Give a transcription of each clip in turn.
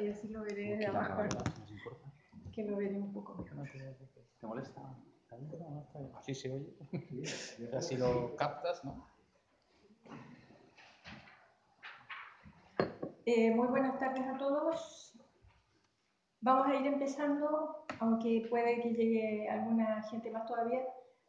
y así lo veré de Aquí la abajo, cámara, si nos importa. que lo veré un poco mejor. ¿Te molesta? ¿Está bien? No, está bien. Así se oye. Así lo captas, ¿no? Muy buenas tardes a todos. Vamos a ir empezando, aunque puede que llegue alguna gente más todavía.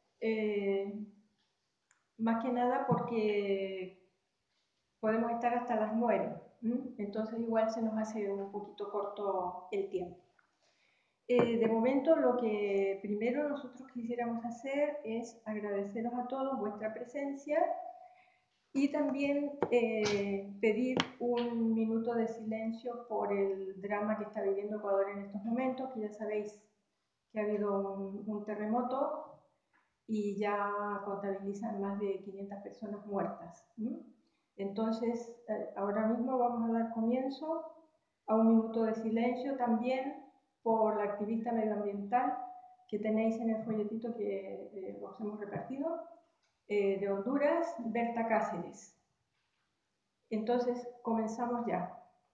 Más que nada porque podemos estar hasta las 9, entonces igual se nos hace un poquito corto el tiempo. De momento, lo que primero nosotros quisiéramos hacer es agradeceros a todos vuestra presencia y también pedir un minuto de silencio por el drama que está viviendo Ecuador en estos momentos, que ya sabéis que ha habido un terremoto y ya contabilizan más de 500 personas muertas. Entonces, ahora mismo vamos a dar comienzo a un minuto de silencio también por la activista medioambiental que tenéis en el folletito que os hemos repartido, de Honduras, Berta Cáceres. Entonces, comenzamos ya.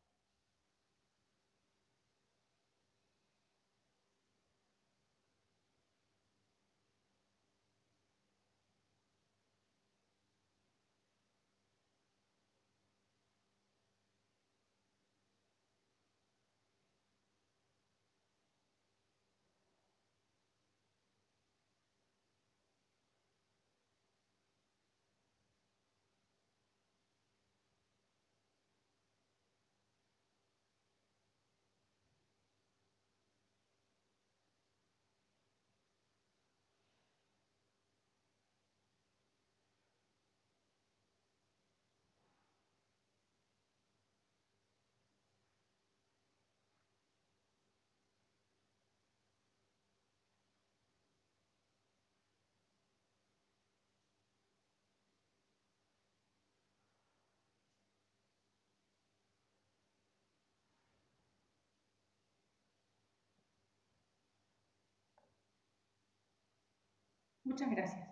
Muchas gracias.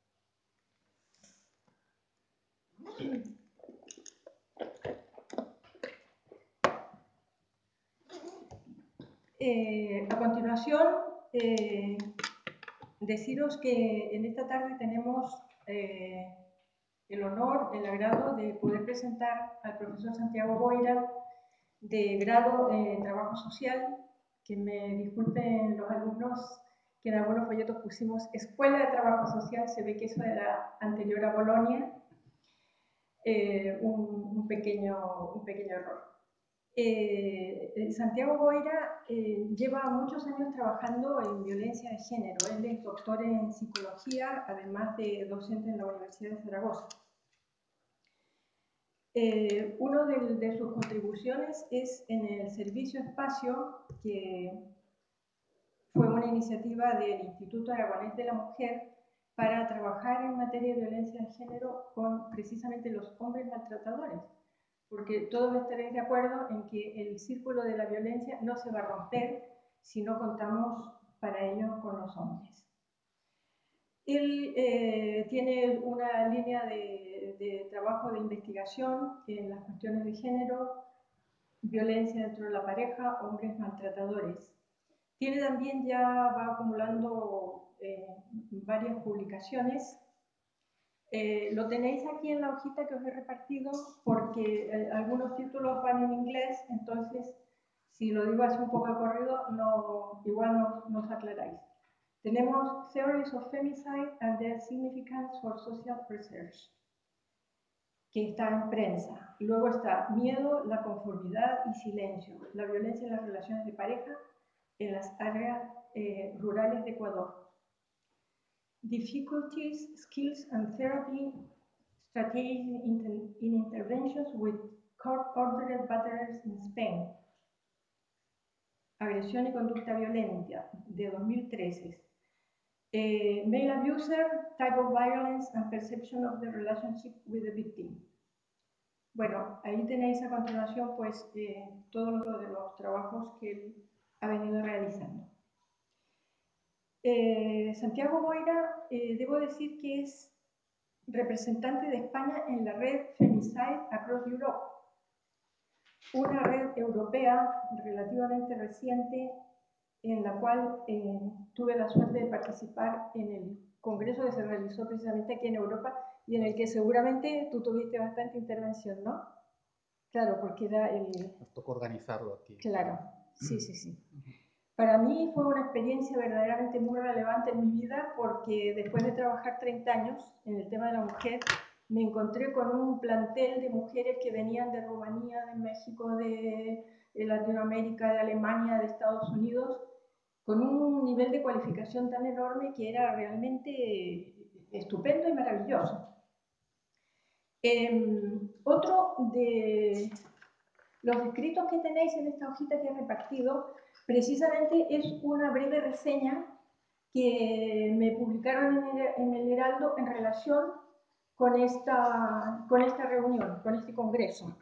A continuación, deciros que en esta tarde tenemos el honor, el agrado de poder presentar al profesor Santiago Boira, de grado en Trabajo Social, que me disculpen los alumnos que en algunos folletos pusimos Escuela de Trabajo Social, se ve que eso era anterior a Bolonia, un pequeño error. Santiago Boira lleva muchos años trabajando en violencia de género. Él es doctor en psicología, además de docente en la Universidad de Zaragoza. Una de sus contribuciones es en el Servicio Espacio, que fue una iniciativa del Instituto Aragonés de la Mujer para trabajar en materia de violencia de género con precisamente los hombres maltratadores, porque todos estaréis de acuerdo en que el círculo de la violencia no se va a romper si no contamos para ello con los hombres. Él tiene una línea de trabajo de investigación en las cuestiones de género, violencia dentro de la pareja, hombres maltratadores. Tiene también, ya va acumulando varias publicaciones. Lo tenéis aquí en la hojita que os he repartido porque algunos títulos van en inglés, entonces si lo digo así un poco de corrido, igual nos aclaráis. Tenemos Theories of Femicide and Their Significance for Social Research, que está en prensa. Luego está Miedo, la conformidad y silencio, la violencia en las relaciones de pareja en las áreas rurales de Ecuador. Difficulties, Skills and Therapy, Strategies in Interventions with Court-Ordered Batterers in Spain. Agresión y conducta violenta, de 2013. Male Abuser, Type of Violence and Perception of the Relationship with the Victim. Bueno, ahí tenéis a continuación pues todos los trabajos que él ha venido realizando. Santiago Boira, debo decir que es representante de España en la red Femicide Across Europe, una red europea relativamente reciente en la cual tuve la suerte de participar en el congreso que se realizó precisamente aquí en Europa y en el que seguramente tú tuviste bastante intervención, ¿no? Claro, porque era el... Nos tocó organizarlo aquí. Claro, sí, sí, sí. Para mí fue una experiencia verdaderamente muy relevante en mi vida porque después de trabajar 30 años en el tema de la mujer, me encontré con un plantel de mujeres que venían de Rumanía, de México, de Latinoamérica, de Alemania, de Estados Unidos, con un nivel de cualificación tan enorme que era realmente estupendo y maravilloso. Otro de los escritos que tenéis en esta hojita que he repartido precisamente es una breve reseña que me publicaron en el Heraldo en relación con esta reunión, con este congreso.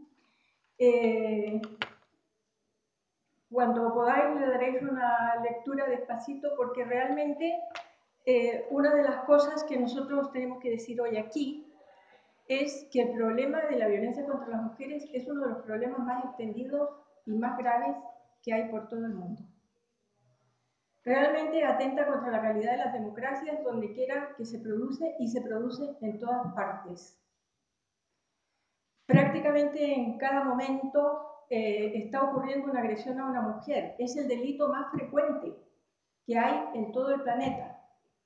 Cuando podáis le daréis una lectura despacito porque realmente una de las cosas que nosotros tenemos que decir hoy aquí es que el problema de la violencia contra las mujeres es uno de los problemas más extendidos y más graves que hay por todo el mundo. Realmente atenta contra la calidad de las democracias donde quiera que se produce y se produce en todas partes. Prácticamente en cada momento está ocurriendo una agresión a una mujer. Es el delito más frecuente que hay en todo el planeta.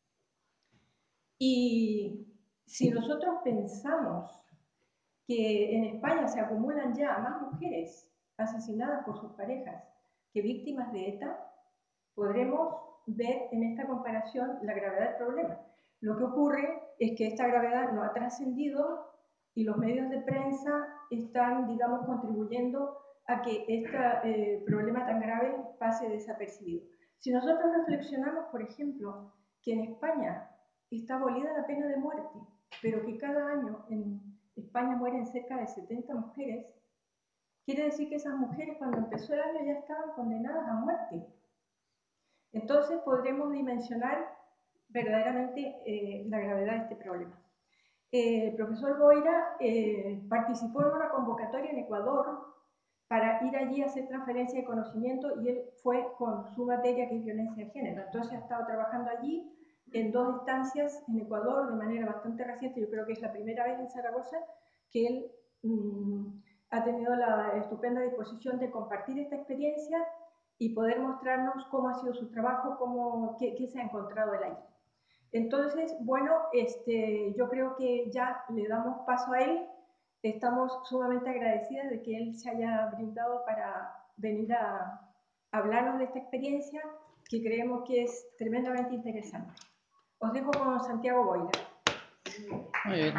Y si nosotros pensamos que en España se acumulan ya más mujeres asesinadas por sus parejas que víctimas de ETA, podremos ver en esta comparación la gravedad del problema. Lo que ocurre es que esta gravedad no ha trascendido y los medios de prensa están, digamos, contribuyendo a que este problema tan grave pase desapercibido. Si nosotros reflexionamos, por ejemplo, que en España está abolida la pena de muerte, pero que cada año en España mueren cerca de 70 mujeres, quiere decir que esas mujeres cuando empezó el año ya estaban condenadas a muerte. Entonces podremos dimensionar verdaderamente la gravedad de este problema. El profesor Boira participó en una convocatoria en Ecuador para ir allí a hacer transferencia de conocimiento y él fue con su materia que es violencia de género. Entonces ha estado trabajando allí en 2 estancias en Ecuador de manera bastante reciente. Yo creo que es la primera vez en Zaragoza que él ha tenido la estupenda disposición de compartir esta experiencia y poder mostrarnos cómo ha sido su trabajo, qué se ha encontrado él allí. Entonces, bueno, yo creo que ya le damos paso a él. Estamos sumamente agradecidas de que él se haya brindado para venir a hablarnos de esta experiencia que creemos que es tremendamente interesante. Os dejo con Santiago Boira. Muy bien.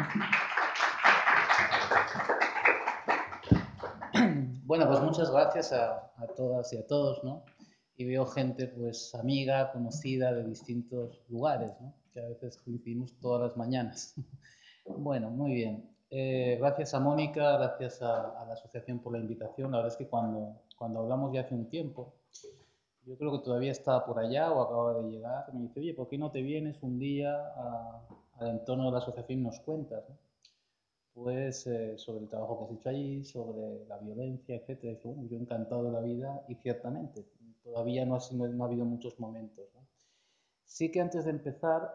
Bueno, pues muchas gracias a todas y a todos, ¿no? Y veo gente, pues, amiga, conocida de distintos lugares, ¿no? Que a veces coincidimos todas las mañanas. Bueno, muy bien. Gracias a Mónica, gracias a la asociación por la invitación. La verdad es que cuando hablamos ya hace un tiempo, yo creo que todavía estaba por allá o acaba de llegar, me dice, oye, ¿por qué no te vienes un día al entorno de la asociación y nos cuentas, ¿no? Pues sobre el trabajo que has hecho allí, sobre la violencia, etcétera. Y dice, bueno, yo encantado de la vida y ciertamente, todavía no ha habido muchos momentos, ¿no? Sí que antes de empezar,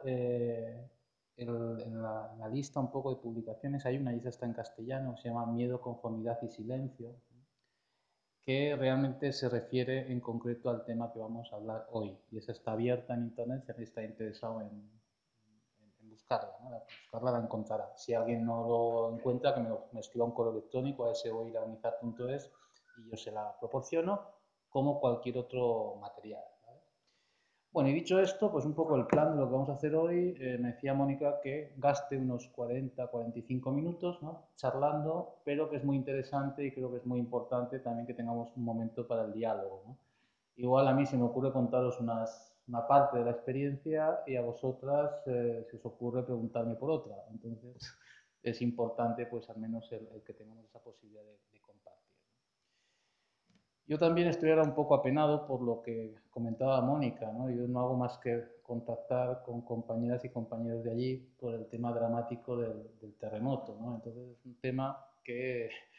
en la lista un poco de publicaciones hay una, y esa está en castellano, se llama Miedo, Conformidad y Silencio, que realmente se refiere en concreto al tema que vamos a hablar hoy. Y esa está abierta en internet si alguien está interesado en buscarla, ¿no? Buscarla la encontrará. Si alguien no lo encuentra, que me escriba un correo electrónico a soiramizar.es y yo se la proporciono, como cualquier otro material. Bueno, y dicho esto, pues un poco el plan de lo que vamos a hacer hoy, me decía Mónica que gaste unos 40-45 minutos, ¿no?, charlando, pero que es muy interesante y creo que es muy importante también que tengamos un momento para el diálogo, ¿no? Igual a mí se me ocurre contaros una parte de la experiencia y a vosotras se os ocurre preguntarme por otra. Entonces es importante pues al menos el que tengamos esa posibilidad de compartir. Yo también estoy ahora un poco apenado por lo que comentaba Mónica, ¿no? Yo no hago más que contactar con compañeras y compañeros de allí por el tema dramático del terremoto, ¿no? Entonces es un tema que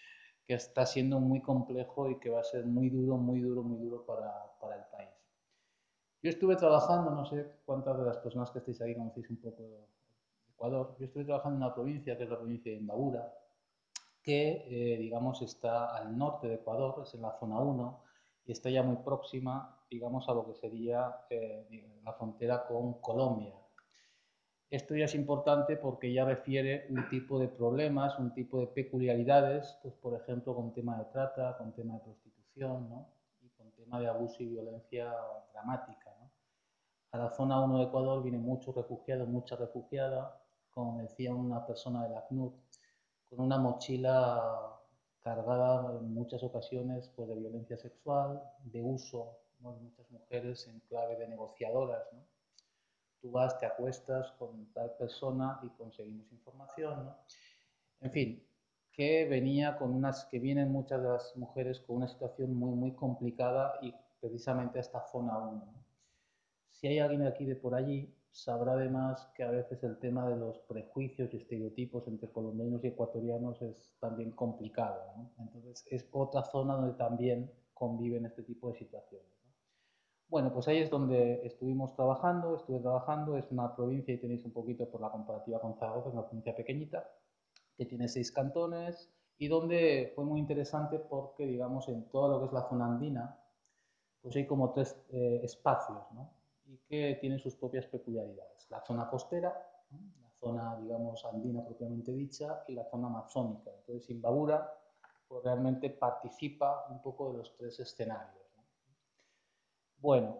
que está siendo muy complejo y que va a ser muy duro, muy duro, muy duro para el país. Yo estuve trabajando, no sé cuántas de las personas que estáis aquí conocéis un poco de Ecuador, yo estuve trabajando en una provincia que es la provincia de Imbabura, que digamos está al norte de Ecuador, es en la zona 1 y está ya muy próxima, digamos, a lo que sería la frontera con Colombia. Esto ya es importante porque ya refiere un tipo de problemas, un tipo de peculiaridades, pues por ejemplo con tema de trata, con tema de prostitución, ¿no? Y con tema de abuso y violencia dramática, ¿no? A la zona 1 de Ecuador vienen muchos refugiados, mucha refugiada, como decía una persona de la ACNUR, con una mochila cargada en muchas ocasiones pues, de violencia sexual, de uso, ¿no? De muchas mujeres en clave de negociadoras, ¿no? Tú vas, te acuestas con tal persona y conseguimos información, ¿no? En fin, que venía con que vienen muchas de las mujeres con una situación muy, muy complicada y precisamente a esta zona 1. Si hay alguien aquí de por allí, sabrá además que a veces el tema de los prejuicios y estereotipos entre colombianos y ecuatorianos es también complicado, ¿no? Entonces es otra zona donde también conviven este tipo de situaciones, ¿no? Bueno, pues ahí es donde estuve trabajando, es una provincia y tenéis un poquito por la comparativa con Zaragoza, es una provincia pequeñita que tiene 6 cantones y donde fue muy interesante porque, digamos, en todo lo que es la zona andina, pues hay como 3 espacios, ¿no? Y que tienen sus propias peculiaridades. La zona costera, ¿no? La zona, digamos, andina propiamente dicha y la zona amazónica. Entonces, Imbabura pues, realmente participa un poco de los 3 escenarios, ¿no? Bueno,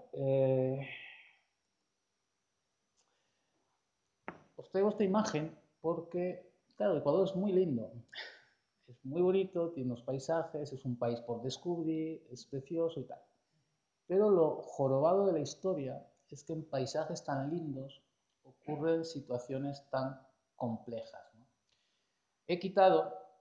os traigo esta imagen porque, claro, Ecuador es muy lindo, es muy bonito, tiene unos paisajes, es un país por descubrir, es precioso y tal. Pero lo jorobado de la historia es que en paisajes tan lindos ocurren situaciones tan complejas, ¿no? He quitado,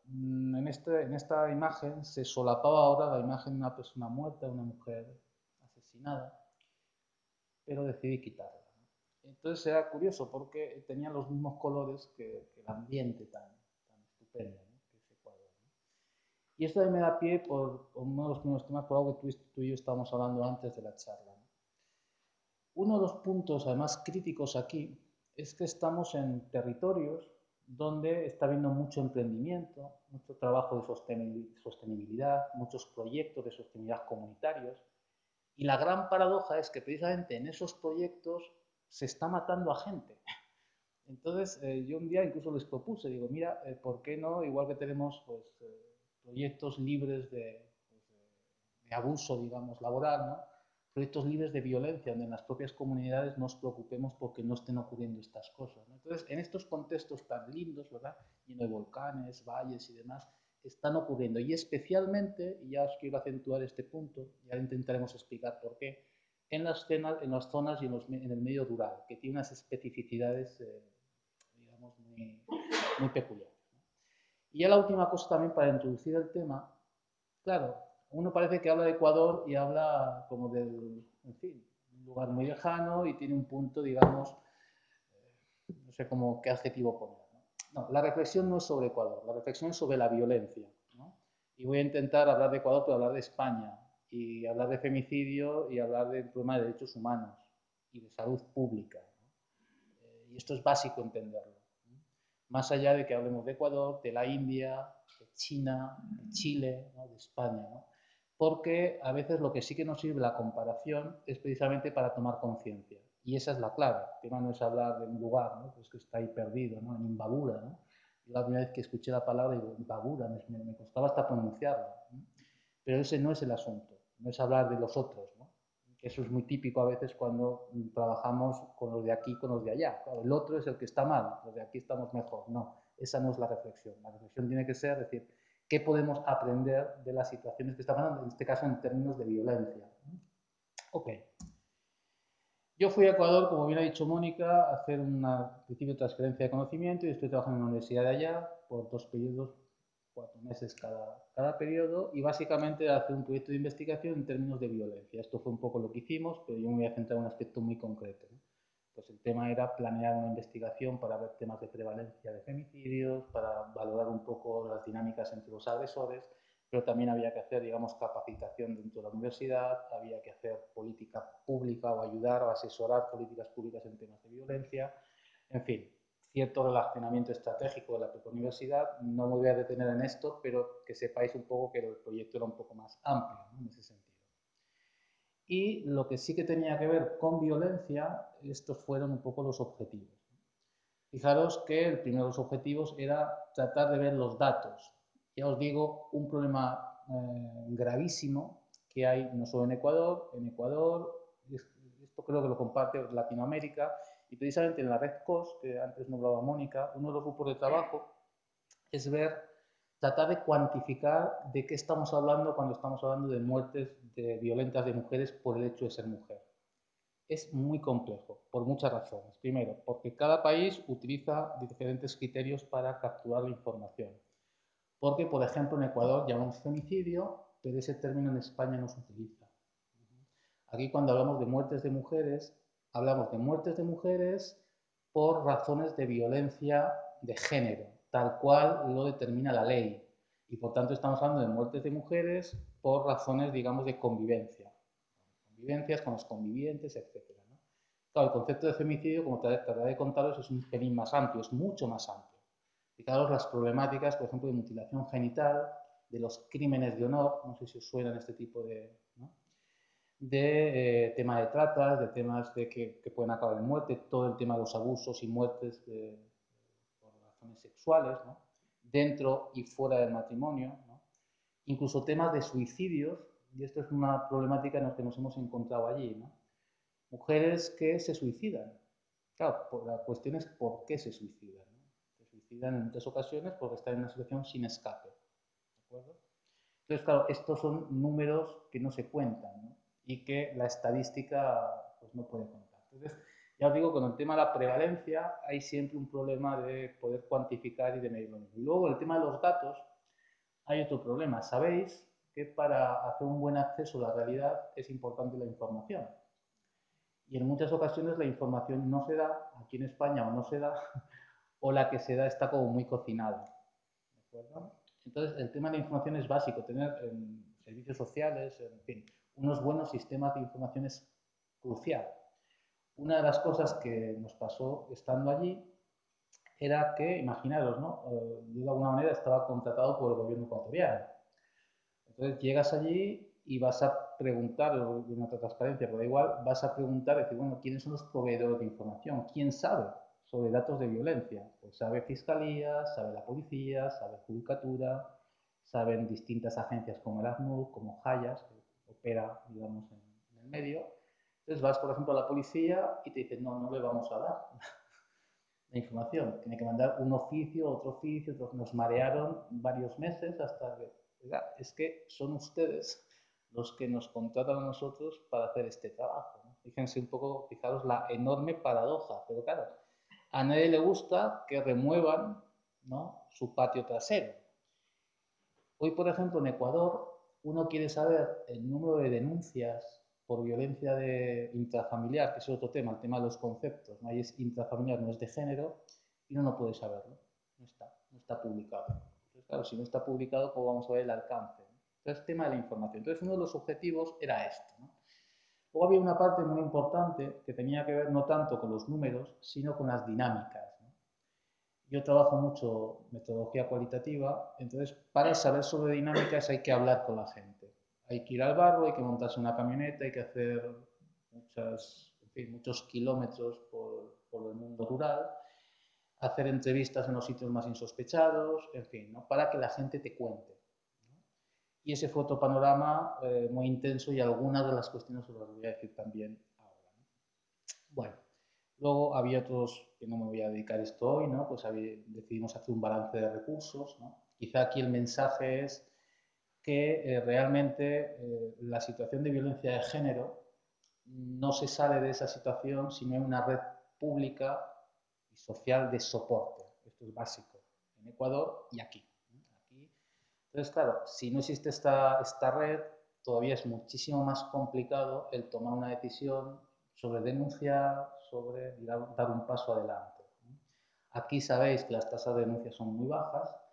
en esta imagen, se solapaba ahora la imagen de una persona muerta, de una mujer asesinada, pero decidí quitarla, ¿no? Entonces era curioso porque tenía los mismos colores que el ambiente tan estupendo, ¿no? Que es Ecuador, ¿no? Y esto me da pie por uno de los primeros temas, por algo que tú y yo estábamos hablando antes de la charla, ¿no? Uno de los puntos, además, críticos aquí es que estamos en territorios donde está habiendo mucho emprendimiento, mucho trabajo de sostenibilidad, muchos proyectos de sostenibilidad comunitarios. Y la gran paradoja es que precisamente en esos proyectos se está matando a gente. Entonces, yo un día incluso les propuse, digo, mira, ¿por qué no, igual que tenemos pues, proyectos libres de abuso, digamos, laboral, ¿no? Proyectos libres de violencia, donde en las propias comunidades nos preocupemos porque no estén ocurriendo estas cosas, ¿no? Entonces, en estos contextos tan lindos, ¿verdad? Lleno de volcanes, valles y demás, están ocurriendo. Y especialmente, y ya os quiero acentuar este punto, ya intentaremos explicar por qué, en las zonas y en el medio rural, que tiene unas especificidades, digamos, muy peculiares, ¿no? Y ya la última cosa también para introducir el tema, claro, uno parece que habla de Ecuador y habla como del, en fin, un lugar muy lejano y tiene un punto, digamos, no sé cómo, qué adjetivo poner, ¿no? No, la reflexión no es sobre Ecuador, la reflexión es sobre la violencia, ¿no? Y voy a intentar hablar de Ecuador, pero hablar de España, y hablar de femicidio, y hablar del problema de derechos humanos y de salud pública, ¿no? Y esto es básico entenderlo, ¿no? Más allá de que hablemos de Ecuador, de la India, de China, de Chile, ¿no? De España, ¿no? Porque a veces lo que sí que nos sirve la comparación es precisamente para tomar conciencia. Y esa es la clave. El tema no es hablar de un lugar, ¿no? Pues que está ahí perdido, ¿no? En Imbabura, ¿no? Yo la primera vez que escuché la palabra, digo, Imbabura, me costaba hasta pronunciarla, ¿no? Pero ese no es el asunto, no es hablar de los otros, ¿no? Eso es muy típico a veces cuando trabajamos con los de aquí, con los de allá. Claro, el otro es el que está mal, los de aquí estamos mejor. No, esa no es la reflexión. La reflexión tiene que ser, decir, ¿qué podemos aprender de las situaciones que están pasando? En este caso, en términos de violencia. Ok. Yo fui a Ecuador, como bien ha dicho Mónica, a hacer una principio de transferencia de conocimiento y estoy trabajando en una universidad de allá por 2 periodos, 4 meses cada periodo y básicamente a hacer un proyecto de investigación en términos de violencia. Esto fue un poco lo que hicimos, pero yo me voy a centrar en un aspecto muy concreto, ¿no? Pues el tema era planear una investigación para ver temas de prevalencia de femicidios, para valorar un poco las dinámicas entre los agresores, pero también había que hacer, digamos, capacitación dentro de la universidad, había que hacer política pública o ayudar o asesorar políticas públicas en temas de violencia, en fin, cierto relacionamiento estratégico de la propia universidad. No me voy a detener en esto, pero que sepáis un poco que el proyecto era un poco más amplio, ¿no?, en ese sentido. Y lo que sí que tenía que ver con violencia, estos fueron un poco los objetivos. Fijaros que el primero de los objetivos era tratar de ver los datos. Ya os digo, un problema gravísimo que hay no solo en Ecuador, esto creo que lo comparte Latinoamérica, y precisamente en la red COS, que antes nombraba Mónica, uno de los grupos de trabajo es ver, tratar de cuantificar de qué estamos hablando cuando estamos hablando de muertes violentas de mujeres por el hecho de ser mujer. Es muy complejo, por muchas razones. Primero, porque cada país utiliza diferentes criterios para capturar la información. Porque, por ejemplo, en Ecuador llamamos femicidio, pero ese término en España no se utiliza. Aquí, cuando hablamos de muertes de mujeres, hablamos de muertes de mujeres por razones de violencia de género, tal cual lo determina la ley. Y por tanto estamos hablando de muertes de mujeres por razones, digamos, de convivencia. Convivencias con los convivientes, etcétera, ¿no? Claro, el concepto de femicidio, como trataré de contaros, es un pelín más amplio, es mucho más amplio. Fijaros las problemáticas, por ejemplo, de mutilación genital, de los crímenes de honor, no sé si os suenan este tipo de, ¿no?, de tema de tratas, de temas que pueden acabar en muerte, todo el tema de los abusos y muertes por razones sexuales, ¿no?, dentro y fuera del matrimonio, ¿no?, incluso temas de suicidios, y esto es una problemática en la que nos hemos encontrado allí, ¿no?, mujeres que se suicidan. Claro, la cuestión es por qué se suicidan, ¿no? Se suicidan en muchas ocasiones porque están en una situación sin escape, ¿de acuerdo? Entonces, claro, estos son números que no se cuentan, ¿no?, y que la estadística pues, no puede contar. Entonces, ya os digo, con el tema de la prevalencia hay siempre un problema de poder cuantificar y de medirlo. Y luego, el tema de los datos, hay otro problema. Sabéis que para hacer un buen acceso a la realidad es importante la información. Y en muchas ocasiones la información no se da, aquí en España o no se da, o la que se da está como muy cocinada. ¿De acuerdo? Entonces, el tema de la información es básico, tener servicios sociales, en fin, unos buenos sistemas de información es crucial. Una de las cosas que nos pasó estando allí era que, imaginaros, ¿no?, yo de alguna manera estaba contratado por el gobierno ecuatoriano. Entonces llegas allí y vas a preguntar, de una transparencia, pero da igual, vas a preguntar, decir, bueno, ¿quiénes son los proveedores de información? ¿Quién sabe sobre datos de violencia? Pues sabe Fiscalía, sabe la Policía, sabe Judicatura, saben distintas agencias como el ACNUR, como Hayas, que opera, digamos, en el medio. Entonces vas, por ejemplo, a la policía y te dicen, no, no le vamos a dar la información. Tiene que mandar un oficio, otro oficio, nos marearon varios meses hasta que, oiga, es que son ustedes los que nos contratan a nosotros para hacer este trabajo, ¿no? Fíjense un poco, fijaros la enorme paradoja, pero claro, a nadie le gusta que remuevan, ¿no?, su patio trasero. Hoy, por ejemplo, en Ecuador, uno quiere saber el número de denuncias por violencia intrafamiliar, que es otro tema, el tema de los conceptos, ¿no? Ahí es intrafamiliar, no es de género, y uno no puede saberlo, no está publicado. Entonces, claro, si no está publicado, ¿cómo vamos a ver el alcance? Entonces, tema de la información. Entonces, uno de los objetivos era esto, ¿no? Luego había una parte muy importante que tenía que ver no tanto con los números, sino con las dinámicas, ¿no? Yo trabajo mucho metodología cualitativa, entonces para saber sobre dinámicas hay que hablar con la gente. Hay que ir al barro, hay que montarse una camioneta, hay que hacer en fin, muchos kilómetros por el mundo rural, hacer entrevistas en los sitios más insospechados, en fin, ¿no?, para que la gente te cuente, ¿no? Y ese fue otro panorama muy intenso y algunas de las cuestiones os las voy a decir también ahora, ¿no? Bueno, luego había otros, que no me voy a dedicar esto hoy, ¿no?, pues decidimos hacer un balance de recursos, ¿no? Quizá aquí el mensaje es que realmente la situación de violencia de género no se sale de esa situación si no hay una red pública y social de soporte. Esto es básico en Ecuador y aquí, ¿no? Aquí. Entonces, claro, si no existe esta red, todavía es muchísimo más complicado el tomar una decisión sobre denunciar, sobre dar un paso adelante, ¿no? Aquí sabéis que las tasas de denuncia son muy bajas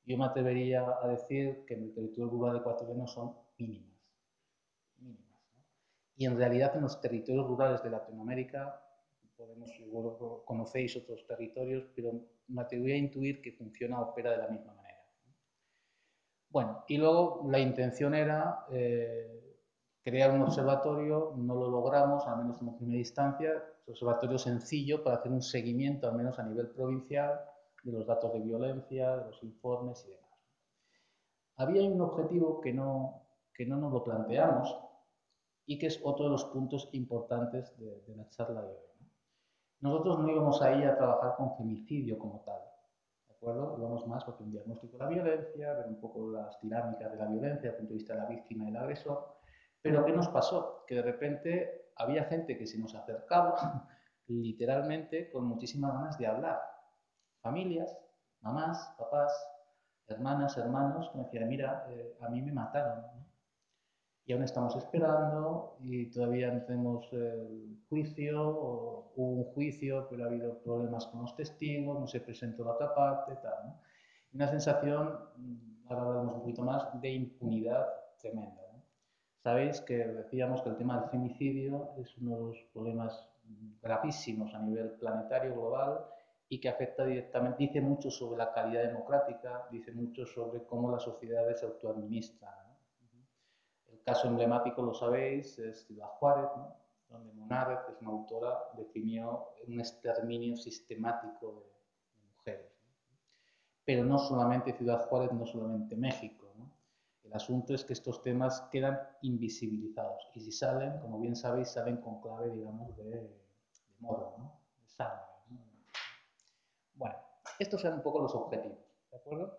yo me atrevería a decir que en el territorio rural ecuatoriano son mínimas. Mínimas, ¿no? Y en realidad en los territorios rurales de Latinoamérica, seguro conocéis otros territorios, pero me atrevería a intuir que funciona, opera de la misma manera. Bueno, y luego la intención era crear un observatorio, no lo logramos, al menos en primera instancia, un observatorio sencillo para hacer un seguimiento, al menos a nivel provincial, de los datos de violencia, de los informes y demás. Había un objetivo que no nos lo planteamos y que es otro de los puntos importantes de la charla de hoy, ¿no? Nosotros no íbamos ahí a trabajar con femicidio como tal, ¿de acuerdo? Íbamos más porque un diagnóstico de la violencia, ver un poco las dinámicas de la violencia desde el punto de vista de la víctima y el agresor. Pero ¿qué nos pasó? Que de repente había gente que se nos acercaba literalmente con muchísimas ganas de hablar. Familias, mamás, papás, hermanas, hermanos, que me decían, mira, a mí me mataron, ¿no? Y aún estamos esperando y todavía no tenemos el juicio, o hubo un juicio, pero ha habido problemas con los testigos, no se presentó la otra parte, tal, ¿no? Una sensación, ahora hablaremos un poquito más, de impunidad tremenda, ¿no? Sabéis que decíamos que el tema del femicidio es uno de los problemas gravísimos a nivel planetario, global, y que afecta directamente, dice mucho sobre la calidad democrática, dice mucho sobre cómo las sociedades se autoadministran, ¿no? El caso emblemático, lo sabéis, es Ciudad Juárez, ¿no? Donde Munárez, que es una autora, definió un exterminio sistemático de mujeres, ¿no? Pero no solamente Ciudad Juárez, no solamente México, ¿no? El asunto es que estos temas quedan invisibilizados y si salen, como bien sabéis, salen con clave, digamos, de morbo, ¿no? De sangre, ¿no? Bueno, estos eran un poco los objetivos, ¿de acuerdo?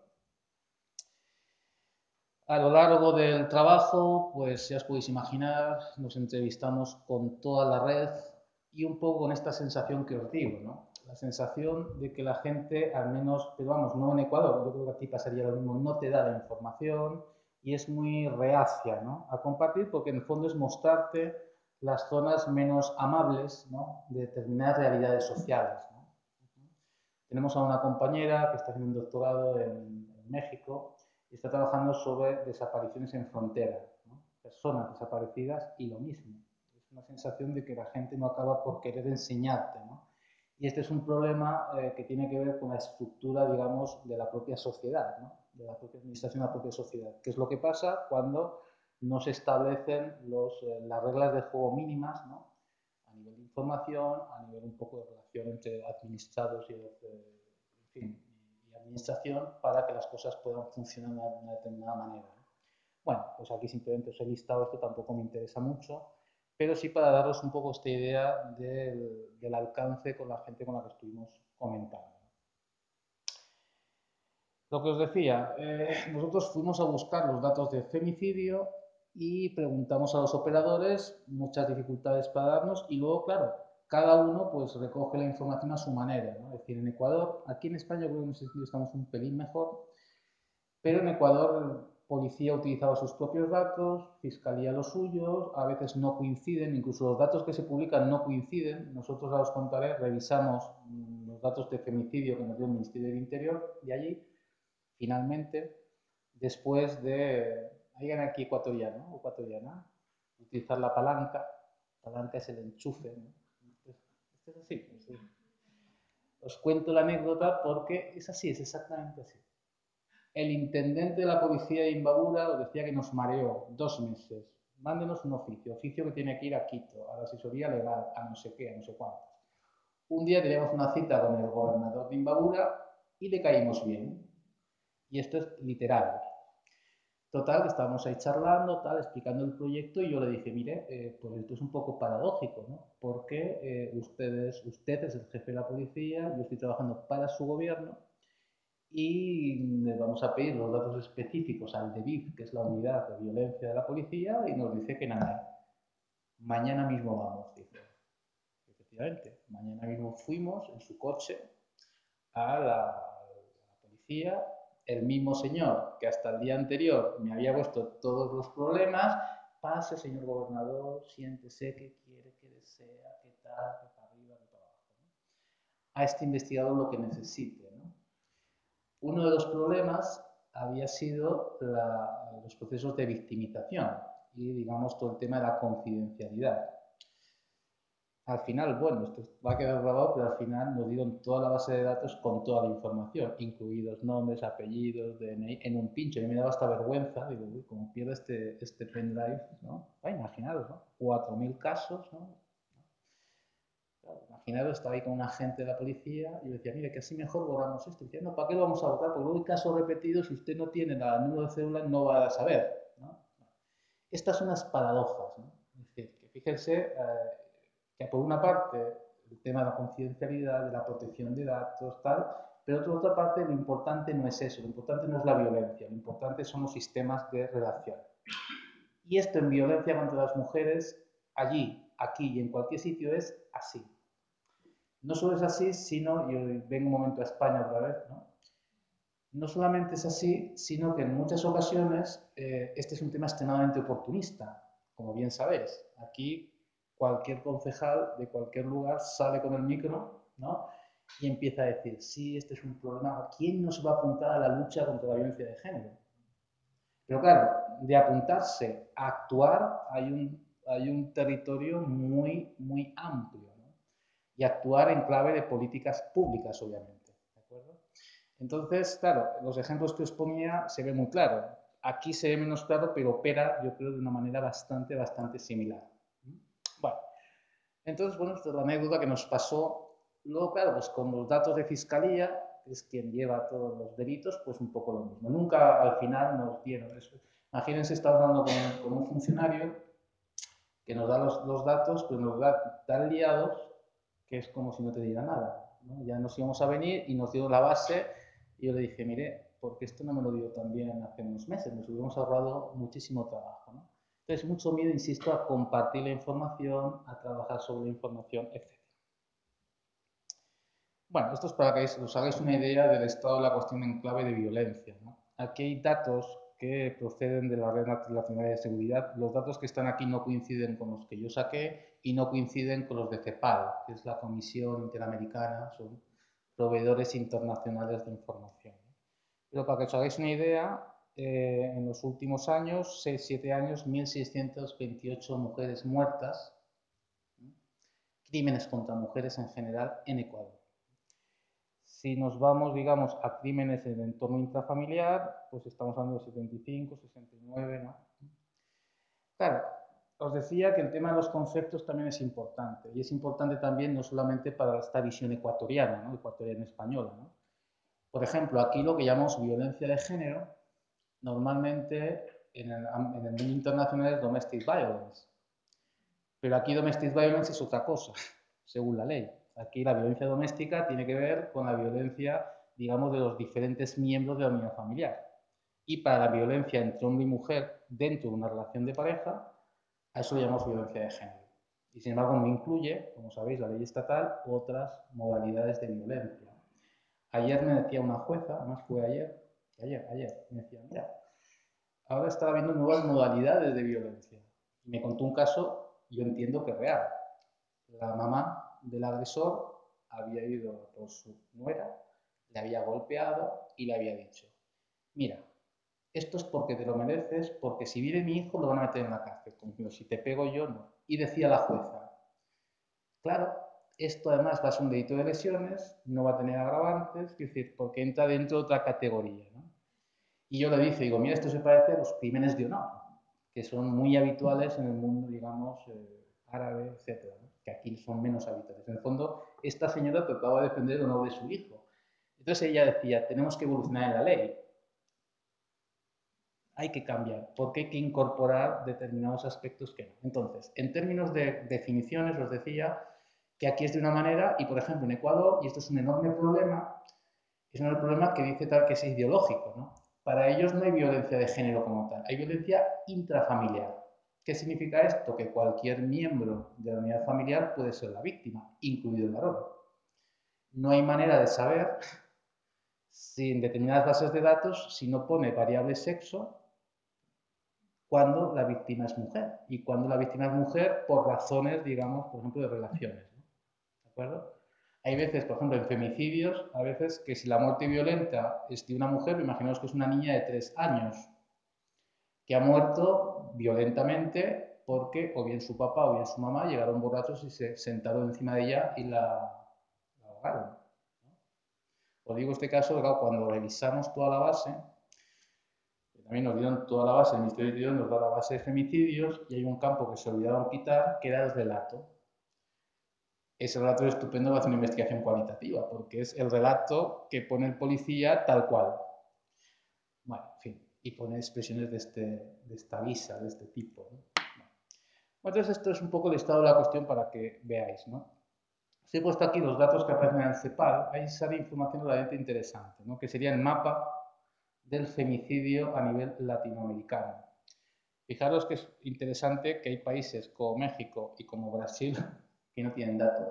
A lo largo del trabajo, pues ya os podéis imaginar, nos entrevistamos con toda la red y un poco con esta sensación que os digo, ¿no? La sensación de que la gente, al menos, pero vamos, no en Ecuador, yo creo que aquí pasaría lo mismo, no te da la información y es muy reacia, ¿no? A compartir porque en el fondo es mostrarte las zonas menos amables, ¿no? De determinadas realidades sociales, ¿no? Tenemos a una compañera que está haciendo un doctorado en México y está trabajando sobre desapariciones en frontera, ¿no? Personas desaparecidas y lo mismo. Es una sensación de que la gente no acaba por querer enseñarte, ¿no? Y este es un problema que tiene que ver con la estructura, digamos, de la propia sociedad, ¿no? De la propia administración de la propia sociedad. ¿Qué es lo que pasa cuando no se establecen las reglas de juego mínimas, ¿no? A nivel de información, a nivel un poco de relación entre administrados y, en fin, y administración para que las cosas puedan funcionar de una determinada manera, ¿no? Bueno, pues aquí simplemente os he listado esto, tampoco me interesa mucho, pero sí para daros un poco esta idea del alcance con la gente con la que estuvimos comentando. Lo que os decía, nosotros fuimos a buscar los datos de femicidio y preguntamos a los operadores, muchas dificultades para darnos, y luego, claro, cada uno pues recoge la información a su manera, ¿no? Es decir, en Ecuador, aquí en España creo que en ese sentido estamos un pelín mejor, pero en Ecuador policía utilizaba sus propios datos, fiscalía los suyos, a veces no coinciden, incluso los datos que se publican no coinciden. Nosotros, ahora os contaré, revisamos los datos de femicidio que nos dio el Ministerio del Interior de allí. Finalmente, después de, hay aquí ecuatoriano, ecuatoriana, utilizar la palanca es el enchufe, ¿no? Esto es así, os cuento la anécdota porque es así, es exactamente así. El intendente de la policía de Imbabura os decía que nos mareó 2 meses. Mándenos un oficio que tiene que ir a Quito, a la asesoría legal, a no sé qué, a no sé cuántos. Un día teníamos una cita con el gobernador de Imbabura y le caímos bien. Y esto es literal. Total, que estábamos ahí charlando, tal, explicando el proyecto y yo le dije, mire, pues esto es un poco paradójico, ¿no? Porque usted es el jefe de la policía, yo estoy trabajando para su gobierno y le vamos a pedir los datos específicos al DEVIF, que es la unidad de violencia de la policía, y nos dice que nada, mañana mismo vamos, dice. Efectivamente, mañana mismo fuimos en su coche a la policía, el mismo señor que hasta el día anterior me había puesto todos los problemas, pase señor gobernador, siéntese, qué quiere, qué desea, qué tal, qué para arriba, qué para abajo, ¿no? A este investigador lo que necesite, ¿no? Uno de los problemas había sido los procesos de victimización y, digamos, todo el tema de la confidencialidad. Al final, bueno, esto va a quedar grabado, pero al final nos dieron toda la base de datos con toda la información, incluidos nombres, apellidos, DNI, en un pincho. A mí me daba hasta vergüenza, digo, uy, como pierdo este pendrive, ¿no? Imaginaros, ¿no? 4.000 casos, ¿no? Claro, imaginaros, estaba ahí con un agente de la policía y le decía, mire, que así mejor borramos esto. Y decía, no, ¿para qué lo vamos a borrar? Porque luego hay casos repetidos, si usted no tiene el número de cédula, no va a saber, ¿no? Estas son las paradojas, ¿no? Es decir, que fíjense que por una parte el tema de la confidencialidad, de la protección de datos, tal, pero por otra parte lo importante no es eso, lo importante no es la violencia, lo importante son los sistemas de redacción. Y esto en violencia contra las mujeres, allí, aquí y en cualquier sitio es así. No solo es así, sino, yo vengo un momento a España otra vez, ¿no? No solamente es así, sino que en muchas ocasiones este es un tema extremadamente oportunista, como bien sabéis. Aquí cualquier concejal de cualquier lugar sale con el micro, ¿no? Y empieza a decir, sí, este es un problema. ¿Quién nos va a apuntar a la lucha contra la violencia de género? Pero claro, de apuntarse a actuar hay un territorio muy, muy amplio, ¿no? Y actuar en clave de políticas públicas, obviamente. ¿De acuerdo? Entonces, claro, los ejemplos que os ponía se ve muy claro. Aquí se ve menos claro, pero opera, yo creo, de una manera bastante similar. Bueno, entonces, bueno, esta es la anécdota que nos pasó. Luego, claro, pues con los datos de fiscalía, que es quien lleva todos los delitos, pues un poco lo mismo. Nunca al final nos dieron eso. Imagínense estar hablando con un funcionario que nos da los datos, pues nos da tan liados que es como si no te diera nada, ¿no? Ya nos íbamos a venir y nos dio la base y yo le dije, mire, porque esto no me lo dio también hace unos meses, nos hubiéramos ahorrado muchísimo trabajo, ¿no? Entonces, mucho miedo, insisto, a compartir la información, a trabajar sobre la información, etc. Bueno, esto es para que os hagáis una idea del estado de la cuestión en clave de violencia, ¿no? Aquí hay datos que proceden de la Red Nacional de Seguridad. Los datos que están aquí no coinciden con los que yo saqué y no coinciden con los de CEPAL, que es la Comisión Interamericana, son proveedores internacionales de información. Pero para que os hagáis una idea, en los últimos años, 6-7 años, 1.628 mujeres muertas, crímenes contra mujeres en general en Ecuador. Si nos vamos, digamos, a crímenes en el entorno intrafamiliar, pues estamos hablando de 75, 69, ¿no? Claro, os decía que el tema de los conceptos también es importante, y es importante también no solamente para esta visión ecuatoriana, ¿no? Ecuatoriana española, ¿no? Por ejemplo, aquí lo que llamamos violencia de género, normalmente en el mundo internacional es domestic violence, pero aquí domestic violence es otra cosa, según la ley. Aquí la violencia doméstica tiene que ver con la violencia, digamos, de los diferentes miembros de la unidad familiar. Y para la violencia entre hombre y mujer dentro de una relación de pareja, a eso le llamamos violencia de género. Y sin embargo no incluye, como sabéis, la ley estatal, otras modalidades de violencia. Ayer me decía una jueza, además fue ayer, me decía, mira, ahora está habiendo nuevas modalidades de violencia. Y me contó un caso, yo entiendo que es real. La mamá del agresor había ido por su nuera, le había golpeado y le había dicho, mira, esto es porque te lo mereces, porque si viene mi hijo lo van a meter en la cárcel. Como si te pego yo, no. Y decía la jueza, claro, esto además va a ser un delito de lesiones, no va a tener agravantes, es decir, porque entra dentro de otra categoría, ¿no? Y yo le dije, digo, mira, esto se parece a los crímenes de honor, que son muy habituales en el mundo, digamos, árabe, etcétera, ¿no? Que aquí son menos habituales. En el fondo, esta señora trataba de defender el honor de su hijo. Entonces ella decía, tenemos que evolucionar en la ley. Hay que cambiar, porque hay que incorporar determinados aspectos que no. Entonces, en términos de definiciones, os decía que aquí es de una manera, y por ejemplo en Ecuador, y esto es un enorme problema, es un problema que dice tal que es ideológico, ¿no? Para ellos no hay violencia de género como tal, hay violencia intrafamiliar. ¿Qué significa esto? Que cualquier miembro de la unidad familiar puede ser la víctima, incluido el varón. No hay manera de saber si en determinadas bases de datos, si no pone variable sexo, cuando la víctima es mujer y cuando la víctima es mujer por razones, digamos, por ejemplo, de relaciones, ¿no? ¿De acuerdo? Hay veces, por ejemplo, en femicidios, a veces que si la muerte violenta es de una mujer, imaginaos que es una niña de 3 años, que ha muerto violentamente porque o bien su papá o bien su mamá llegaron borrachos y se sentaron encima de ella y la ahogaron. Os digo este caso, claro, cuando revisamos toda la base, también nos dieron toda la base, el Ministerio de Interior nos da la base de femicidios y hay un campo que se olvidaron quitar, que era el relato. Ese relato es estupendo para hacer una investigación cualitativa, porque es el relato que pone el policía tal cual. Bueno, en fin, y pone expresiones de esta visa, de este tipo, ¿no? Bueno, entonces esto es un poco el estado de la cuestión para que veáis, ¿no? Os he puesto aquí los datos que aparecen en el CEPAL, ahí sale información realmente interesante, ¿no? Que sería el mapa del femicidio a nivel latinoamericano. Fijaros que es interesante que hay países como México y como Brasil que no tienen datos,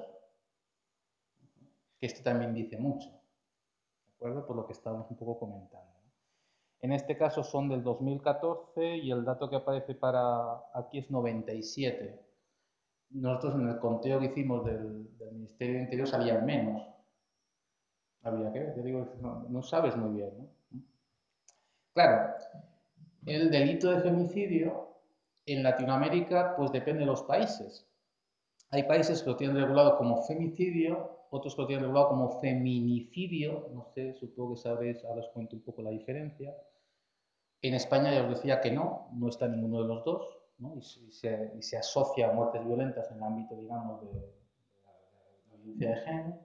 que esto también dice mucho, ¿de acuerdo? Por lo que estábamos un poco comentando. En este caso son del 2014 y el dato que aparece para aquí es 97. Nosotros en el conteo que hicimos del Ministerio de Interior salían menos. Habría que ver, te digo, no sabes muy bien, ¿no? Claro, el delito de femicidio en Latinoamérica pues depende de los países. Hay países que lo tienen regulado como femicidio, otros que lo tienen regulado como feminicidio, no sé, supongo que sabréis, ahora os cuento un poco la diferencia. En España ya os decía que no está ninguno de los dos, ¿no? Y se asocia a muertes violentas en el ámbito, digamos, de la violencia de género.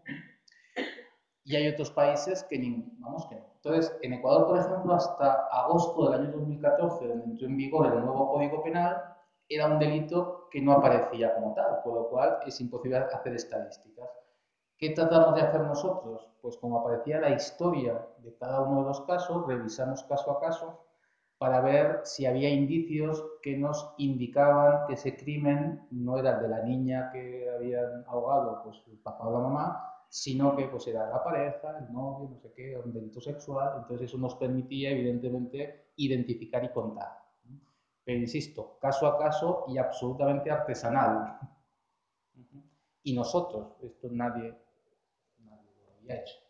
Y hay otros países que, vamos, que no. Entonces, en Ecuador, por ejemplo, hasta agosto del año 2014, donde entró en vigor el nuevo Código Penal, era un delito que no aparecía como tal, por lo cual es imposible hacer estadísticas. ¿Qué tratamos de hacer nosotros? Pues como aparecía la historia de cada uno de los casos, revisamos caso a caso para ver si había indicios que nos indicaban que ese crimen no era el de la niña que habían ahogado pues el papá o la mamá, sino que pues era la pareja, el novio, no sé qué, un delito sexual. Entonces eso nos permitía evidentemente identificar y contar. Pero insisto, caso a caso y absolutamente artesanal. Y nosotros, esto nadie lo había hecho.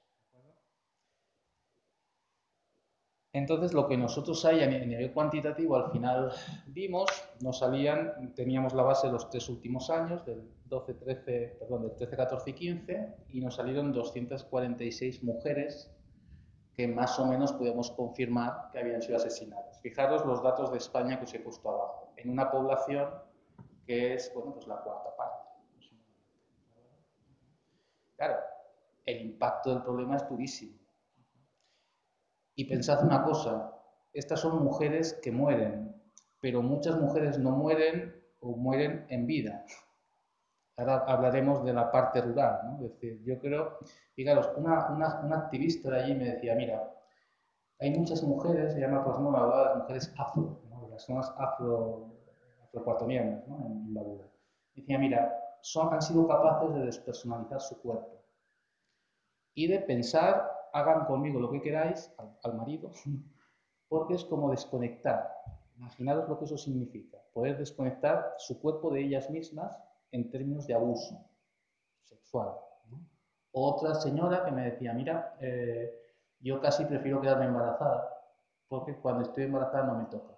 Entonces, lo que nosotros ahí a nivel cuantitativo al final vimos, nos salían, teníamos la base de los 3 últimos años, del 12, 13, perdón, del 13, 14 y 15, y nos salieron 246 mujeres que más o menos podemos confirmar que habían sido asesinadas. Fijaros los datos de España que os he puesto abajo, en una población que es, bueno, pues la cuarta parte. Claro, el impacto del problema es durísimo. Y pensad una cosa, estas son mujeres que mueren, pero muchas mujeres no mueren o mueren en vida. Ahora hablaremos de la parte rural, ¿no? Es decir, yo creo, fijaros, una activista de allí me decía, mira, hay muchas mujeres, se llama, por ejemplo, me hablaba de las mujeres afro, ¿no? De las zonas afroecuatorianas, ¿no? En la vida. Decía, mira, han sido capaces de despersonalizar su cuerpo y de pensar, hagan conmigo lo que queráis, al marido, porque es como desconectar. Imaginaros lo que eso significa, poder desconectar su cuerpo de ellas mismas en términos de abuso sexual, ¿no? Otra señora que me decía, mira, yo casi prefiero quedarme embarazada, porque cuando estoy embarazada no me toca.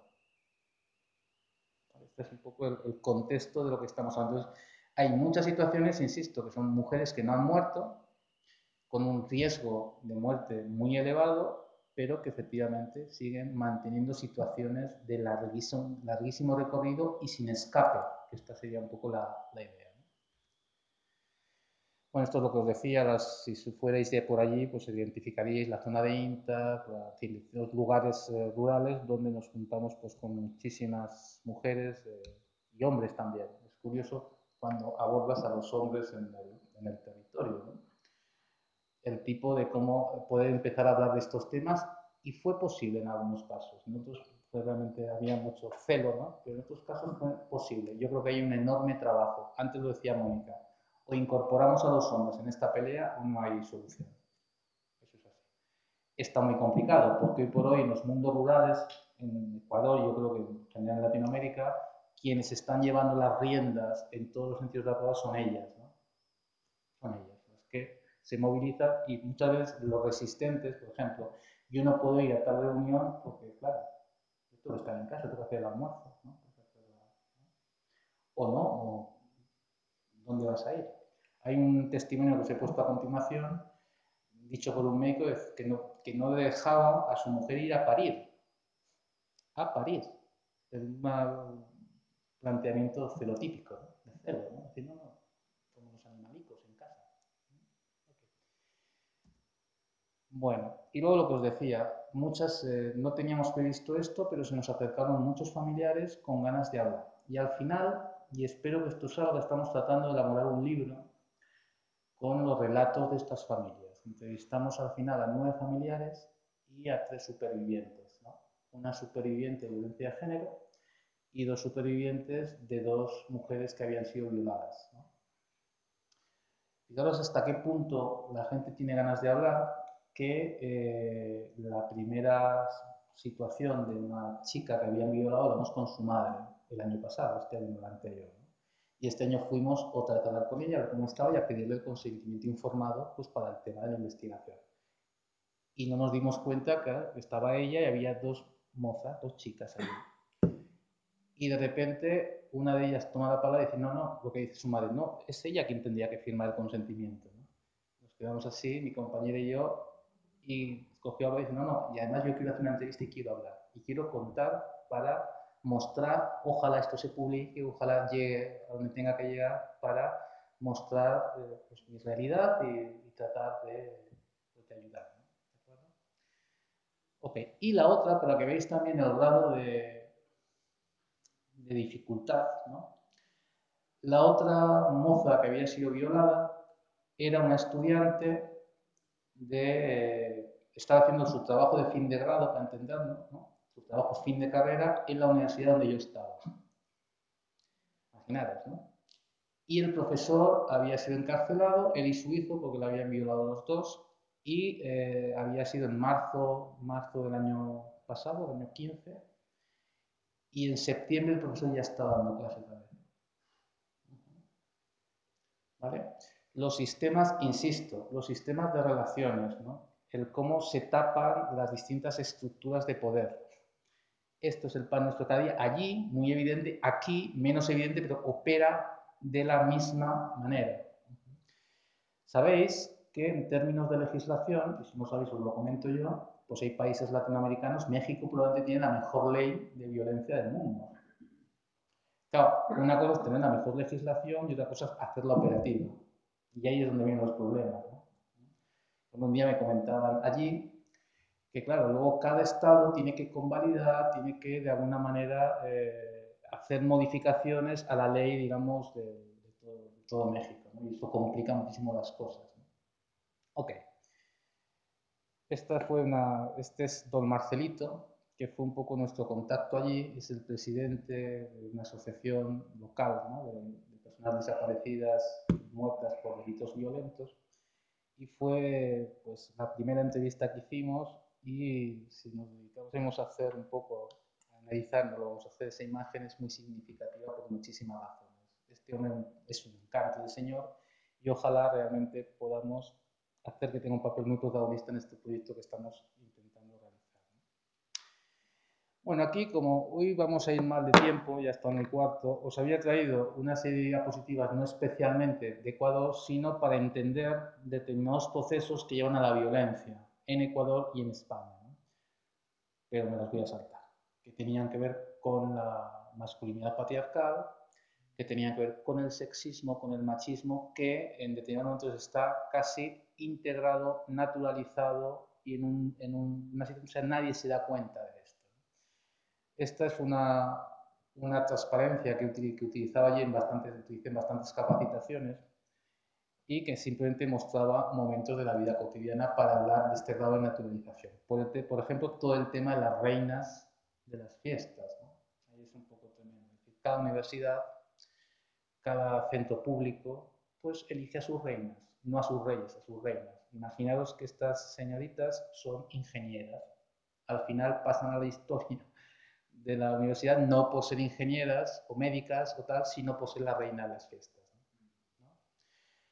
Este es un poco el contexto de lo que estamos hablando. Entonces, hay muchas situaciones, insisto, que son mujeres que no han muerto, con un riesgo de muerte muy elevado, pero que efectivamente siguen manteniendo situaciones de larguísimo recorrido y sin escape, que esta sería un poco la idea, ¿no? Bueno, esto es lo que os decía, si fuerais de por allí, pues identificaríais la zona de INTA, los lugares rurales donde nos juntamos pues, con muchísimas mujeres y hombres también. Es curioso cuando abordas a los hombres en el territorio, ¿no? El tipo de cómo poder empezar a hablar de estos temas y fue posible en algunos casos. En otros pues, realmente había mucho celo, ¿no? Pero en otros casos fue posible. Yo creo que hay un enorme trabajo. Antes lo decía Mónica, o incorporamos a los hombres en esta pelea o no hay solución. Eso es así. Está muy complicado porque hoy por hoy en los mundos rurales, en Ecuador, yo creo que en general en Latinoamérica, quienes están llevando las riendas en todos los sentidos de la palabra son ellas, ¿no? Son ellas. Es que se moviliza y muchas veces los resistentes, por ejemplo, yo no puedo ir a tal reunión porque, claro, yo tengo que estar en casa, tengo que hacer el almuerzo, ¿no? O no, o ¿dónde vas a ir? Hay un testimonio que os he puesto a continuación, dicho por un médico, que no dejaba a su mujer ir a parir. A parir. Es un planteamiento celotípico, ¿no? De celo, ¿no? Decir, no, no, como los animalicos en casa. Okay. Bueno, y luego lo que os decía, muchas no teníamos previsto esto, pero se nos acercaron muchos familiares con ganas de hablar. Y al final, y espero que esto salga, estamos tratando de elaborar un libro con los relatos de estas familias. Entrevistamos al final a 9 familiares y a 3 supervivientes, ¿no? Una superviviente de violencia de género y 2 supervivientes de 2 mujeres que habían sido violadas, ¿no? Fijaros hasta qué punto la gente tiene ganas de hablar, que la primera situación de una chica que habían violado la vimos con su madre el año pasado, este año el anterior, ¿no? Y este año fuimos otra vez a hablar con ella, a ver cómo estaba y a pedirle el consentimiento informado pues, para el tema de la investigación. Y no nos dimos cuenta que estaba ella y había 2 mozas, 2 chicas ahí. Y de repente una de ellas toma la palabra y dice, no, no, lo que dice su madre, no, es ella quien tendría que firmar el consentimiento, ¿no? Nos quedamos así, mi compañera y yo, y cogió algo y dice, no, no, y además yo quiero hacer una entrevista y quiero hablar, y quiero contar para mostrar, ojalá esto se publique, ojalá llegue a donde tenga que llegar, para mostrar pues, mi realidad y tratar de ayudar, ¿no? ¿De acuerdo? Ok, y la otra, para que veáis también el grado de dificultad, ¿no? La otra moza que había sido violada era una estudiante estaba haciendo su trabajo de fin de grado, para entenderlo, ¿no? Su trabajo fin de carrera en la universidad donde yo estaba. Imaginaros, ¿no? Y el profesor había sido encarcelado, él y su hijo, porque lo habían violado los dos, y había sido en marzo del año pasado, del año 15, y en septiembre el profesor ya estaba dando clase también. ¿Vale? Los sistemas, insisto, los sistemas de relaciones, ¿no? El cómo se tapan las distintas estructuras de poder. Esto es el pan nuestro cada día. Allí, muy evidente, aquí, menos evidente, pero opera de la misma manera. Sabéis que en términos de legislación, y si no sabéis os lo comento yo, pues hay países latinoamericanos, México probablemente tiene la mejor ley de violencia del mundo. Claro, una cosa es tener la mejor legislación y otra cosa es hacerla operativa. Y ahí es donde vienen los problemas, ¿no? Un día me comentaban allí que, claro, luego cada estado tiene que convalidar, tiene que, de alguna manera, hacer modificaciones a la ley, digamos, de todo México, ¿no? Y eso complica muchísimo las cosas, ¿no? Ok. Este es don Marcelito, que fue un poco nuestro contacto allí, es el presidente de una asociación local, ¿no? de personas desaparecidas, muertas por delitos violentos, y fue pues, la primera entrevista que hicimos y si nos dedicamos a hacer un poco, a analizarlo, vamos a hacer esa imagen es muy significativa por muchísimas razones. Este hombre es un encanto de señor y ojalá realmente podamos hacer que tenga un papel muy protagonista en este proyecto que estamos intentando realizar, ¿no? Bueno, aquí como hoy vamos a ir mal de tiempo, ya está en el cuarto, os había traído una serie de diapositivas no especialmente de Ecuador, sino para entender determinados procesos que llevan a la violencia en Ecuador y en España, ¿no? Pero me las voy a saltar, que tenían que ver con la masculinidad patriarcal, que tenían que ver con el sexismo, con el machismo, que en determinados momentos está casi integrado, naturalizado y una situación, o sea, nadie se da cuenta de esto. Esta es una transparencia que utilizaba allí utilicé en bastantes capacitaciones y que simplemente mostraba momentos de la vida cotidiana para hablar de este grado de naturalización. Por ejemplo, todo el tema de las reinas de las fiestas, ¿no? Ahí es un poco tremendo. Es decir, cada universidad, cada centro público, pues elige a sus reinas, no a sus reyes, a sus reinas. Imaginaros que estas señoritas son ingenieras. Al final pasan a la historia de la universidad no por ser ingenieras o médicas o tal, sino por ser la reina de las fiestas, ¿no?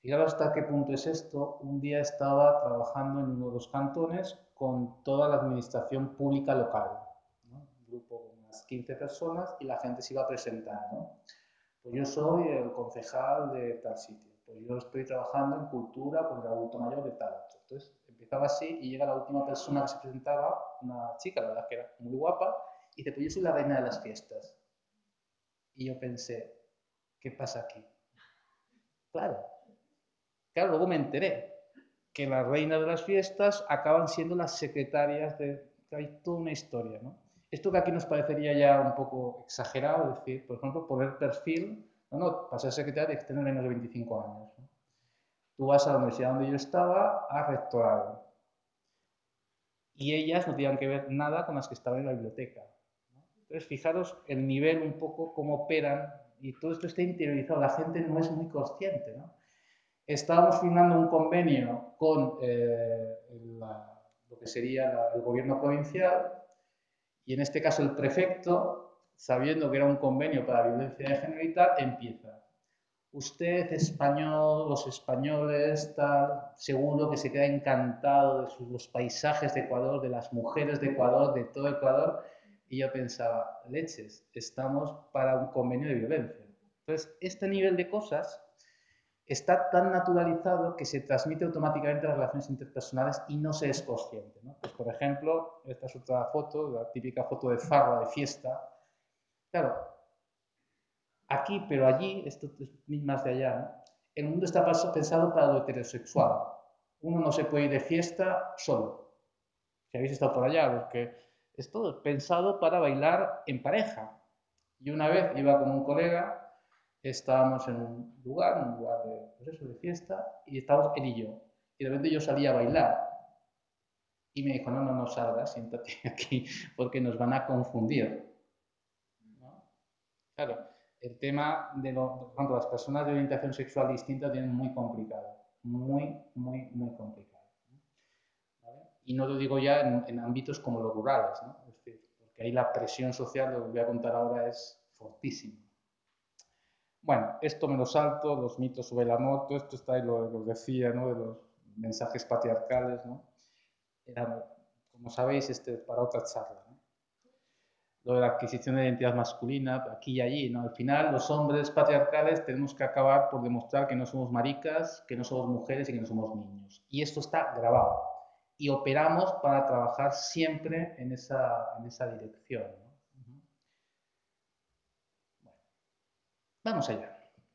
Fijaros hasta qué punto es esto. Un día estaba trabajando en uno de los cantones con toda la administración pública local, ¿no? Un grupo con unas 15 personas y la gente se iba presentando. Pues yo soy el concejal de tal sitio, pues yo estoy trabajando en cultura con el adulto mayor de tal otro. Entonces empezaba así y llega la última persona que se presentaba, una chica, la verdad que era muy guapa, y dice, pues yo soy la reina de las fiestas. Y yo pensé, ¿qué pasa aquí? Claro, claro, luego me enteré que las reinas de las fiestas acaban siendo las secretarias de... Hay toda una historia, ¿no? Esto que aquí nos parecería ya un poco exagerado, es decir, por ejemplo, poner perfil, no, para ser secretaria tienes que tener menos de 25 años, ¿no? Tú vas a la universidad donde yo estaba, a rectorado, y ellas no tenían que ver nada con las que estaban en la biblioteca, ¿no? Entonces, fijaros el nivel un poco, cómo operan, y todo esto está interiorizado, la gente no es muy consciente, ¿no? Estábamos firmando un convenio con lo que sería el gobierno provincial y en este caso el prefecto, sabiendo que era un convenio para violencia de género y tal, empieza. Usted español, los españoles, tal, seguro que se queda encantado de los paisajes de Ecuador, de las mujeres de Ecuador, de todo Ecuador. Y yo pensaba, leches, estamos para un convenio de violencia. Entonces, este nivel de cosas está tan naturalizado que se transmite automáticamente a las relaciones interpersonales y no se es consciente, ¿no? Pues, por ejemplo, esta es otra foto, la típica foto de farra, de fiesta. Claro, aquí, pero allí, esto es más de allá, ¿no? El mundo está pensado para lo heterosexual. Uno no se puede ir de fiesta solo. Si habéis estado por allá, porque es todo pensado para bailar en pareja. Y una vez iba con un colega, estábamos en un lugar de, pues eso, de fiesta, y estábamos él y yo. Y de repente yo salía a bailar. Y me dijo, no, no, no salgas, siéntate aquí, porque nos van a confundir, ¿no? Claro, el tema de por ejemplo, las personas de orientación sexual distinta tienen muy complicado, muy complicado, ¿vale? Y no lo digo ya en ámbitos como los rurales, ¿no? Es decir, porque ahí la presión social, lo que voy a contar ahora, es fortísima. Bueno, esto me lo salto, los mitos sobre el amor, todo esto está ahí, lo decía, ¿no? De los mensajes patriarcales, ¿no? Era, como sabéis, para otra charla, ¿no? Lo de la adquisición de identidad masculina, aquí y allí, ¿no? Al final, los hombres patriarcales tenemos que acabar por demostrar que no somos maricas, que no somos mujeres y que no somos niños. Y esto está grabado. Y operamos para trabajar siempre en esa dirección, ¿no? Bueno, vamos allá.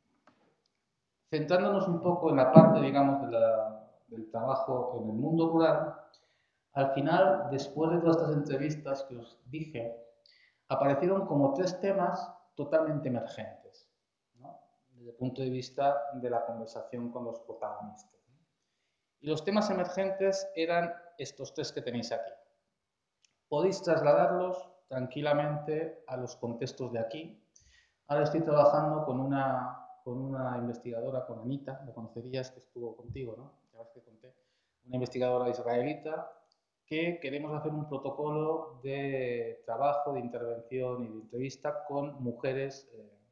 Centrándonos un poco en la parte, digamos, del trabajo en el mundo rural, al final, después de todas estas entrevistas que os dije, aparecieron como tres temas totalmente emergentes, ¿no? Desde el punto de vista de la conversación con los protagonistas, ¿no? Y los temas emergentes eran estos tres que tenéis aquí. Podéis trasladarlos tranquilamente a los contextos de aquí. Ahora estoy trabajando con una investigadora, con Anita, la conocerías, que estuvo contigo, ¿no? Ya ves que conté. Una investigadora israelita que queremos hacer un protocolo de trabajo, de intervención y de entrevista con mujeres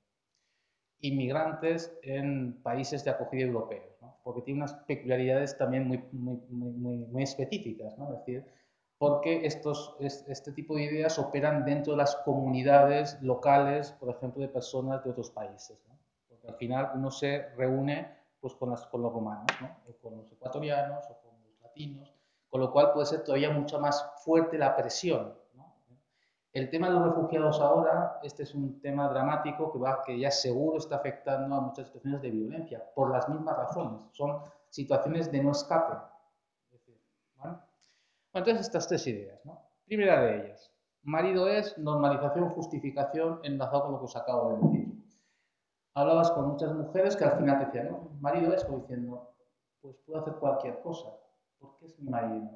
inmigrantes en países de acogida europeos, ¿no? Porque tiene unas peculiaridades también muy específicas, ¿no? Es decir, porque este tipo de ideas operan dentro de las comunidades locales, por ejemplo, de personas de otros países, ¿no? Porque al final uno se reúne pues, con los romanos, ¿no? O con los ecuatorianos o con los latinos, con lo cual puede ser todavía mucho más fuerte la presión, ¿no? El tema de los refugiados ahora, este es un tema dramático que ya seguro está afectando a muchas situaciones de violencia, por las mismas razones. Son situaciones de no escape. ¿Vale? Bueno, entonces estas tres ideas, ¿no? Primera de ellas, marido es normalización, justificación, enlazado con lo que os acabo de decir. Hablabas con muchas mujeres que al final te decían, no, marido es, como diciendo, pues puedo hacer cualquier cosa, porque es mi marido.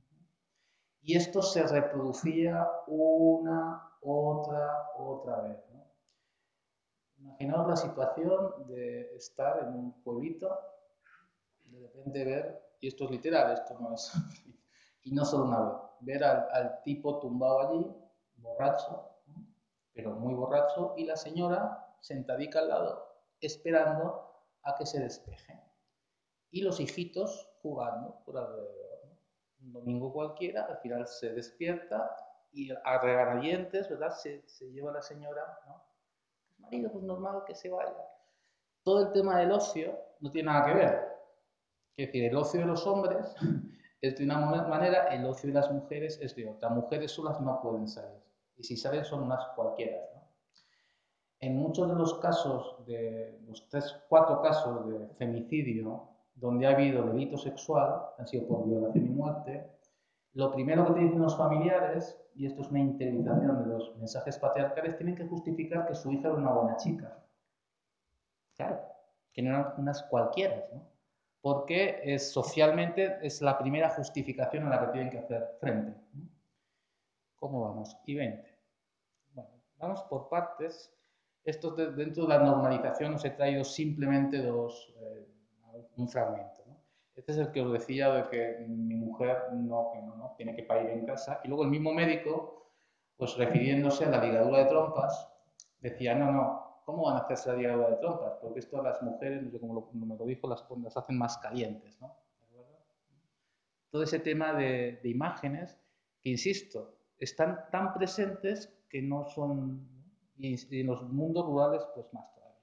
Y esto se reproducía una, otra vez, ¿no? Imaginaos la situación de estar en un pueblito, de repente ver, y esto es literal, esto no es, y no solo una vez, ver al tipo tumbado allí, borracho, ¿no? Pero muy borracho, y la señora sentadica al lado, esperando a que se despeje. y los hijitos jugando por alrededor, ¿no? Un domingo cualquiera, al final se despierta y a regañadientes, ¿verdad? Se lleva a la señora, ¿no? Pues marido, pues normal que se vaya. Todo el tema del ocio no tiene nada que ver. Es decir, el ocio de los hombres es de una manera, el ocio de las mujeres es de otra. Mujeres solas no pueden salir. Y si salen son unas cualquiera, ¿no? En muchos de los casos, de los 4 casos de femicidio, donde ha habido delito sexual, han sido por violación y muerte, lo primero que te dicen los familiares, y esto es una interiorización de los mensajes patriarcales, tienen que justificar que su hija era una buena chica. Claro, que no eran unas cualquiera, ¿no? Porque socialmente es la primera justificación a la que tienen que hacer frente, ¿no? ¿Cómo vamos? Y 20. Bueno, vamos por partes. Esto dentro de la normalización os he traído simplemente un fragmento, ¿no? Este es el que os decía de que mi mujer no, tiene que parir en casa. Y luego el mismo médico, pues refiriéndose a la ligadura de trompas, decía, no, ¿cómo van a hacerse la ligadura de trompas? Porque esto a las mujeres, no sé cómo me lo dijo, las hacen más calientes, ¿no? Todo ese tema de imágenes que, insisto, están tan presentes que no son, y en los mundos rurales, pues más todavía.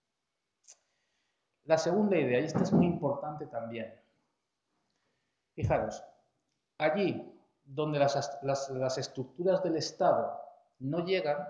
La segunda idea, y esta es muy importante también. Fijaros, allí donde las estructuras del Estado no llegan,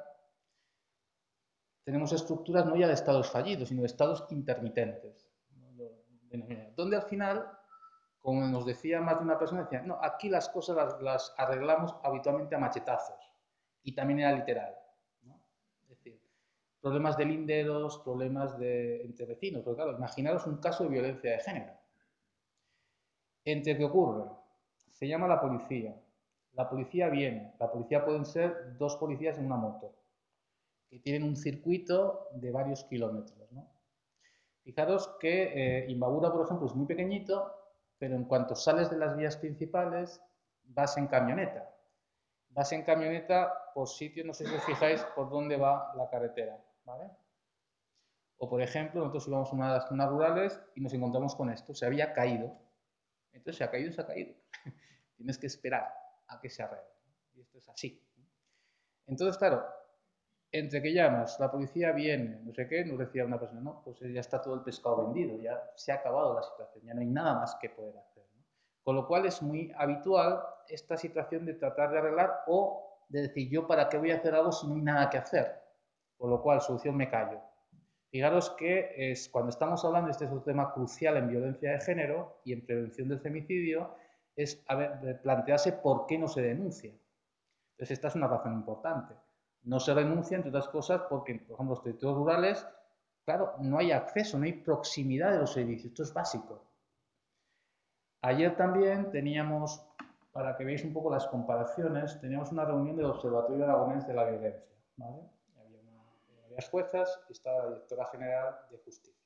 tenemos estructuras no ya de estados fallidos, sino de estados intermitentes. Donde al final, como nos decía más de una persona, decía, no, aquí las cosas las arreglamos habitualmente a machetazos. Y también era literal, ¿no? Es decir, problemas de linderos, problemas entre vecinos. Porque claro, imaginaros un caso de violencia de género. ¿Entre qué ocurre? Se llama la policía. La policía viene. La policía pueden ser 2 policías en una moto, que tienen un circuito de varios kilómetros, ¿no? Fijaros que Imbabura, por ejemplo, es muy pequeñito, pero en cuanto sales de las vías principales, vas en camioneta. Vas en camioneta por sitios, no sé si os fijáis por dónde va la carretera, ¿vale? O, por ejemplo, nosotros íbamos a una de las zonas rurales y nos encontramos con esto, se había caído. Entonces, se ha caído, se ha caído. Tienes que esperar a que se arregle. Y esto es así. Entonces, claro, entre que llamas, la policía viene, no sé qué, nos decía una persona, no, pues ya está todo el pescado vendido, ya se ha acabado la situación, ya no hay nada más que poder hacer, ¿no? Con lo cual es muy habitual esta situación de tratar de arreglar o de decir, yo para qué voy a hacer algo si no hay nada que hacer. Con lo cual, solución, me callo. Fijaros que cuando estamos hablando, este es un tema crucial en violencia de género y en prevención del femicidio, es plantearse por qué no se denuncia. Entonces, esta es una razón importante. No se denuncia, entre otras cosas, porque, por ejemplo, los territorios rurales, claro, no hay acceso, no hay proximidad de los servicios. Esto es básico. Ayer también teníamos, para que veáis un poco las comparaciones, teníamos una reunión del Observatorio Aragonés de la Violencia, ¿vale? Había varias juezas y estaba la directora general de Justicia.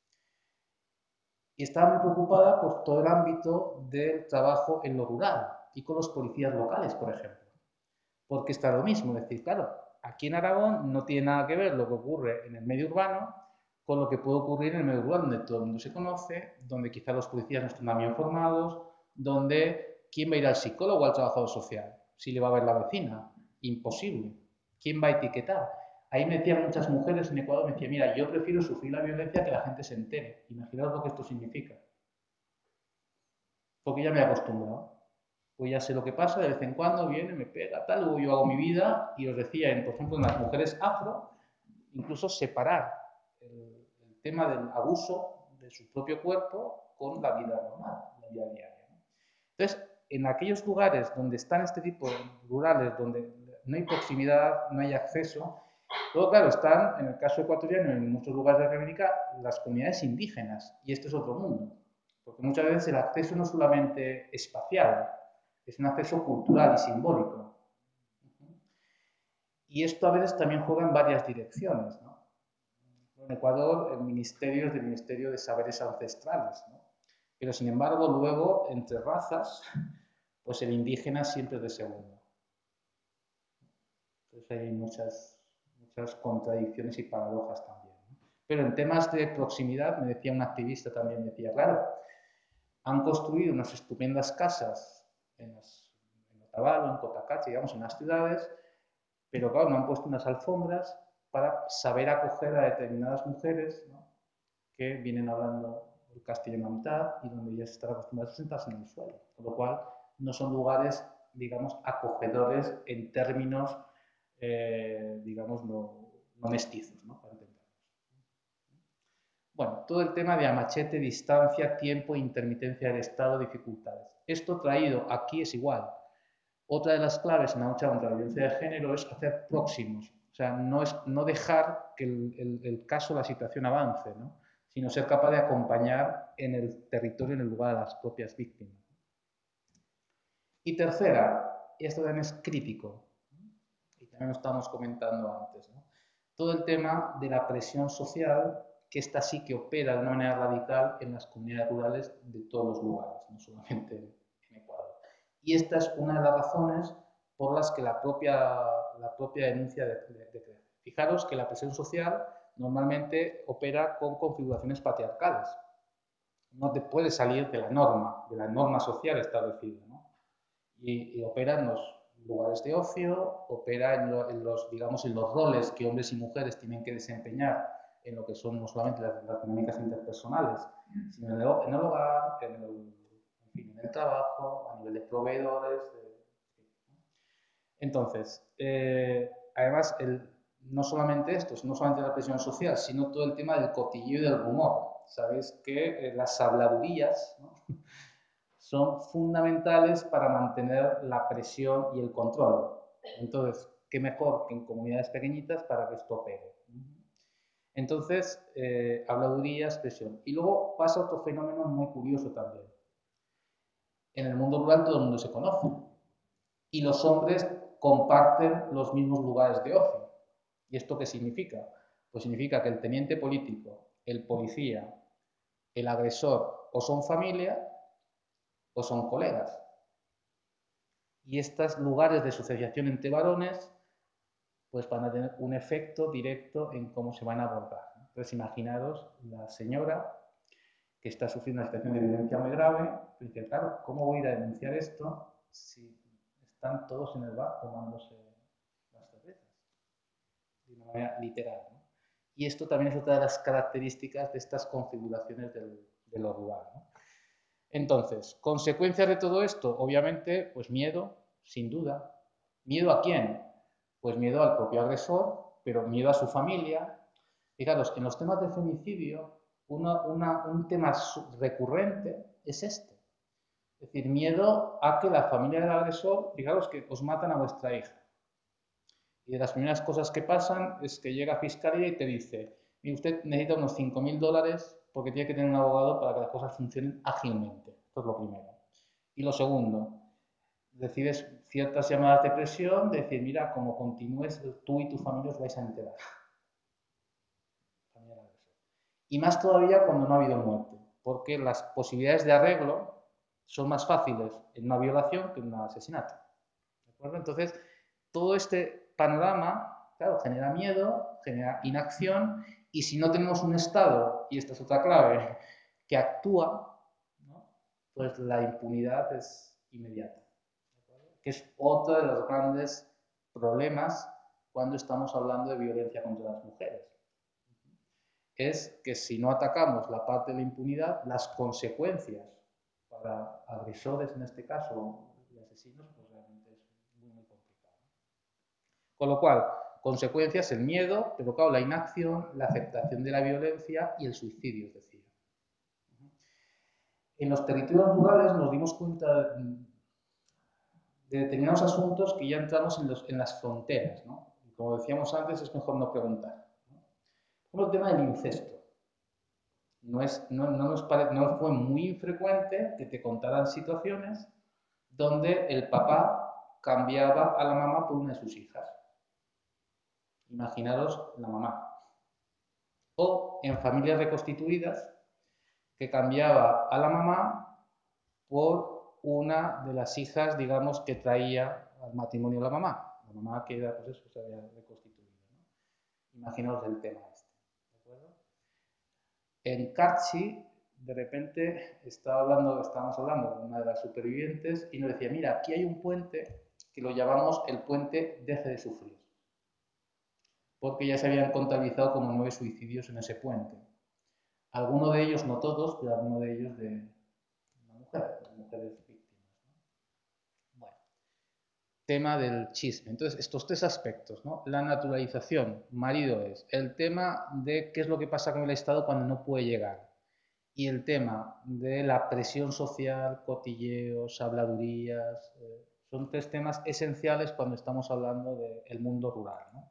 Y estaba muy preocupada por todo el ámbito del trabajo en lo rural y con los policías locales, por ejemplo. Porque está lo mismo, es decir, claro, aquí en Aragón no tiene nada que ver lo que ocurre en el medio urbano con lo que puede ocurrir en el medio rural, donde todo el mundo se conoce, donde quizá los policías no están bien formados, donde ¿quién va a ir al psicólogo o al trabajador social? Si le va a ver la vecina, imposible. ¿Quién va a etiquetar? Ahí me decían muchas mujeres en Ecuador, me decían, mira, yo prefiero sufrir la violencia que la gente se entere. Imaginaos lo que esto significa. Porque ya me he acostumbrado. Pues ya sé lo que pasa, de vez en cuando viene, me pega, tal, luego yo hago mi vida y os decía, por ejemplo, en las mujeres afro, incluso separar el tema del abuso de su propio cuerpo con la vida normal, la vida diaria, ¿no? Entonces, en aquellos lugares donde están este tipo de rurales, donde no hay proximidad, no hay acceso, luego, claro, están, en el caso ecuatoriano, en muchos lugares de América, las comunidades indígenas, y esto es otro mundo, porque muchas veces el acceso no es solamente espacial, es un acceso cultural y simbólico. Y esto a veces también juega en varias direcciones, ¿no? En Ecuador, el ministerio es del Ministerio de Saberes Ancestrales, ¿no? Pero sin embargo, luego, entre razas, pues el indígena siempre es de segundo. Entonces hay muchas contradicciones y paradojas también, ¿no? Pero en temas de proximidad, me decía un activista también, decía, claro, han construido unas estupendas casas en Otavalo, en Cotacachi, digamos, en las ciudades, pero claro, no han puesto unas alfombras para saber acoger a determinadas mujeres, ¿no?, que vienen hablando el castellano a mitad y donde ellas están acostumbradas a sentarse en el suelo, con lo cual no son lugares, digamos, acogedores en términos, digamos, no mestizos, ¿no?, para entendernos. Bueno, todo el tema de a machete, distancia, tiempo, intermitencia del Estado, dificultades. Esto traído aquí es igual. Otra de las claves en la lucha contra la violencia de género es hacer próximos, o sea, no dejar que el caso, la situación avance, ¿no?, sino ser capaz de acompañar en el territorio, en el lugar, a las propias víctimas. Y tercera, y esto también es crítico, y también lo estábamos comentando antes, ¿no?, todo el tema de la presión social, que esta sí que opera de una manera radical en las comunidades rurales de todos los lugares, no solamente en Ecuador. Y esta es una de las razones por las que la propia denuncia decrece. Fijaros que la presión social normalmente opera con configuraciones patriarcales. No te puedes salir de la norma social establecida, ¿no? Y opera en los lugares de ocio, opera en los, digamos, en los roles que hombres y mujeres tienen que desempeñar en lo que son no solamente las dinámicas interpersonales, sino en el hogar, en el trabajo, a nivel de proveedores. Entonces, además, no solamente esto, no solamente la presión social, sino todo el tema del cotilleo y del rumor. Sabéis que las habladurías, ¿no?, son fundamentales para mantener la presión y el control. Entonces, qué mejor que en comunidades pequeñitas para que esto pegue. Entonces, habladurías, presión. Y luego pasa otro fenómeno muy curioso también. En el mundo rural todo el mundo se conoce. Y los hombres comparten los mismos lugares de ocio. ¿Y esto qué significa? Pues significa que el teniente político, el policía, el agresor o son familia o son colegas. Y estos lugares de asociación entre varones pues van a tener un efecto directo en cómo se van a abordar. Entonces imaginaros la señora que está sufriendo una situación de violencia muy grave, y dice, claro, ¿cómo voy a ir a denunciar esto si están todos en el bar tomándose las cervezas? De una manera literal, ¿no? Y esto también es otra de las características de estas configuraciones de lo rural, ¿no? Entonces, consecuencias de todo esto, obviamente, pues miedo, sin duda. ¿Miedo a quién? Pues miedo al propio agresor, pero miedo a su familia. Fijaros, en los temas de femicidio, un tema recurrente es este. Es decir, miedo a que la familia del agresor, fijaros que os matan a vuestra hija. Y de las primeras cosas que pasan es que llega a fiscalía y te dice, mire, usted necesita unos $5.000 porque tiene que tener un abogado para que las cosas funcionen ágilmente. Esto es lo primero. Y lo segundo, recibes ciertas llamadas de presión, de decir, mira, como continúes, tú y tu familia os vais a enterar. Y más todavía cuando no ha habido muerte, porque las posibilidades de arreglo son más fáciles en una violación que en un asesinato. ¿De acuerdo? Entonces, todo este panorama, claro, genera miedo, genera inacción, y si no tenemos un Estado, y esta es otra clave, que actúa, ¿no?, pues la impunidad es inmediata. Que es otro de los grandes problemas cuando estamos hablando de violencia contra las mujeres. Es que si no atacamos la parte de la impunidad, las consecuencias para agresores, en este caso, y asesinos, pues realmente es muy, muy complicado. Con lo cual, consecuencias, el miedo, pero claro, la inacción, la aceptación de la violencia y el suicidio, es decir. En los territorios rurales nos dimos cuenta de determinados asuntos que ya entramos en las fronteras, ¿no? Y como decíamos antes, es mejor no preguntar, ¿no? Como el tema del incesto. No fue muy infrecuente que te contaran situaciones donde el papá cambiaba a la mamá por una de sus hijas. Imaginaros la mamá. O en familias reconstituidas, que cambiaba a la mamá por una de las hijas, digamos, que traía al matrimonio la mamá. La mamá que era, pues eso, se había reconstituido, ¿no? Imaginaos el tema este. ¿De acuerdo? En Carchi de repente estábamos hablando con una de las supervivientes y nos decía, mira, aquí hay un puente que lo llamamos el puente Deje de Sufrir, porque ya se habían contabilizado como 9 suicidios en ese puente. Algunos de ellos, no todos, pero algunos de ellos de una mujer, de mujeres víctimas, ¿no? Bueno, tema del chisme. Entonces, estos tres aspectos, ¿no? La naturalización, marido es, el tema de qué es lo que pasa con el Estado cuando no puede llegar, y el tema de la presión social, cotilleos, habladurías, son tres temas esenciales cuando estamos hablando del mundo rural, ¿no?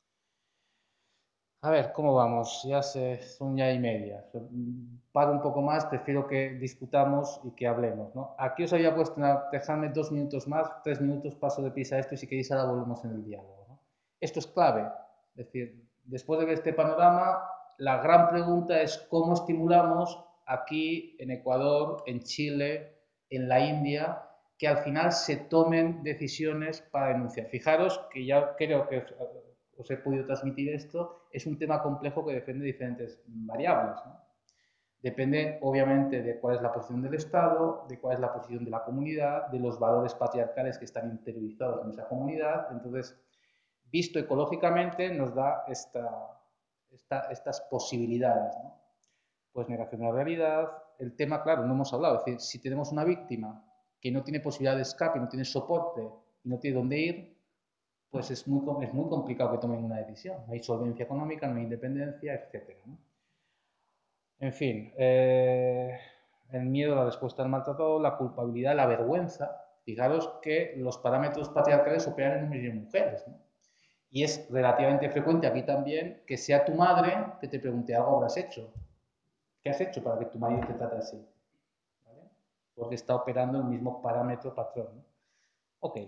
A ver, ¿cómo vamos? Son ya y media. Paro un poco más, prefiero que discutamos y que hablemos, ¿no? Aquí os había puesto, dejadme 2 minutos más, 3 minutos, paso de prisa esto y si queréis ahora volvemos en el diálogo, ¿no? Esto es clave, es decir, después de ver este panorama, la gran pregunta es cómo estimulamos aquí en Ecuador, en Chile, en la India, que al final se tomen decisiones para denunciar. Fijaros que ya creo que os he podido transmitir esto, es un tema complejo que depende de diferentes variables, ¿no? Depende, obviamente, de cuál es la posición del Estado, de cuál es la posición de la comunidad, de los valores patriarcales que están interiorizados en esa comunidad. Entonces, visto ecológicamente, nos da estas posibilidades, ¿no? Pues negación de la realidad. El tema, claro, no hemos hablado. Es decir, si tenemos una víctima que no tiene posibilidad de escape, no tiene soporte y no tiene dónde ir, pues es muy complicado que tomen una decisión. No hay solvencia económica, no hay independencia, etc., ¿no? En fin, el miedo, la respuesta al maltratado, la culpabilidad, la vergüenza. Fijaros que los parámetros patriarcales operan en hombres y en mujeres, ¿no? Y es relativamente frecuente aquí también que sea tu madre que te pregunte algo habrás hecho. ¿Qué has hecho para que tu marido te trate así? ¿Vale? Porque está operando el mismo parámetro patrón, ¿no? Ok.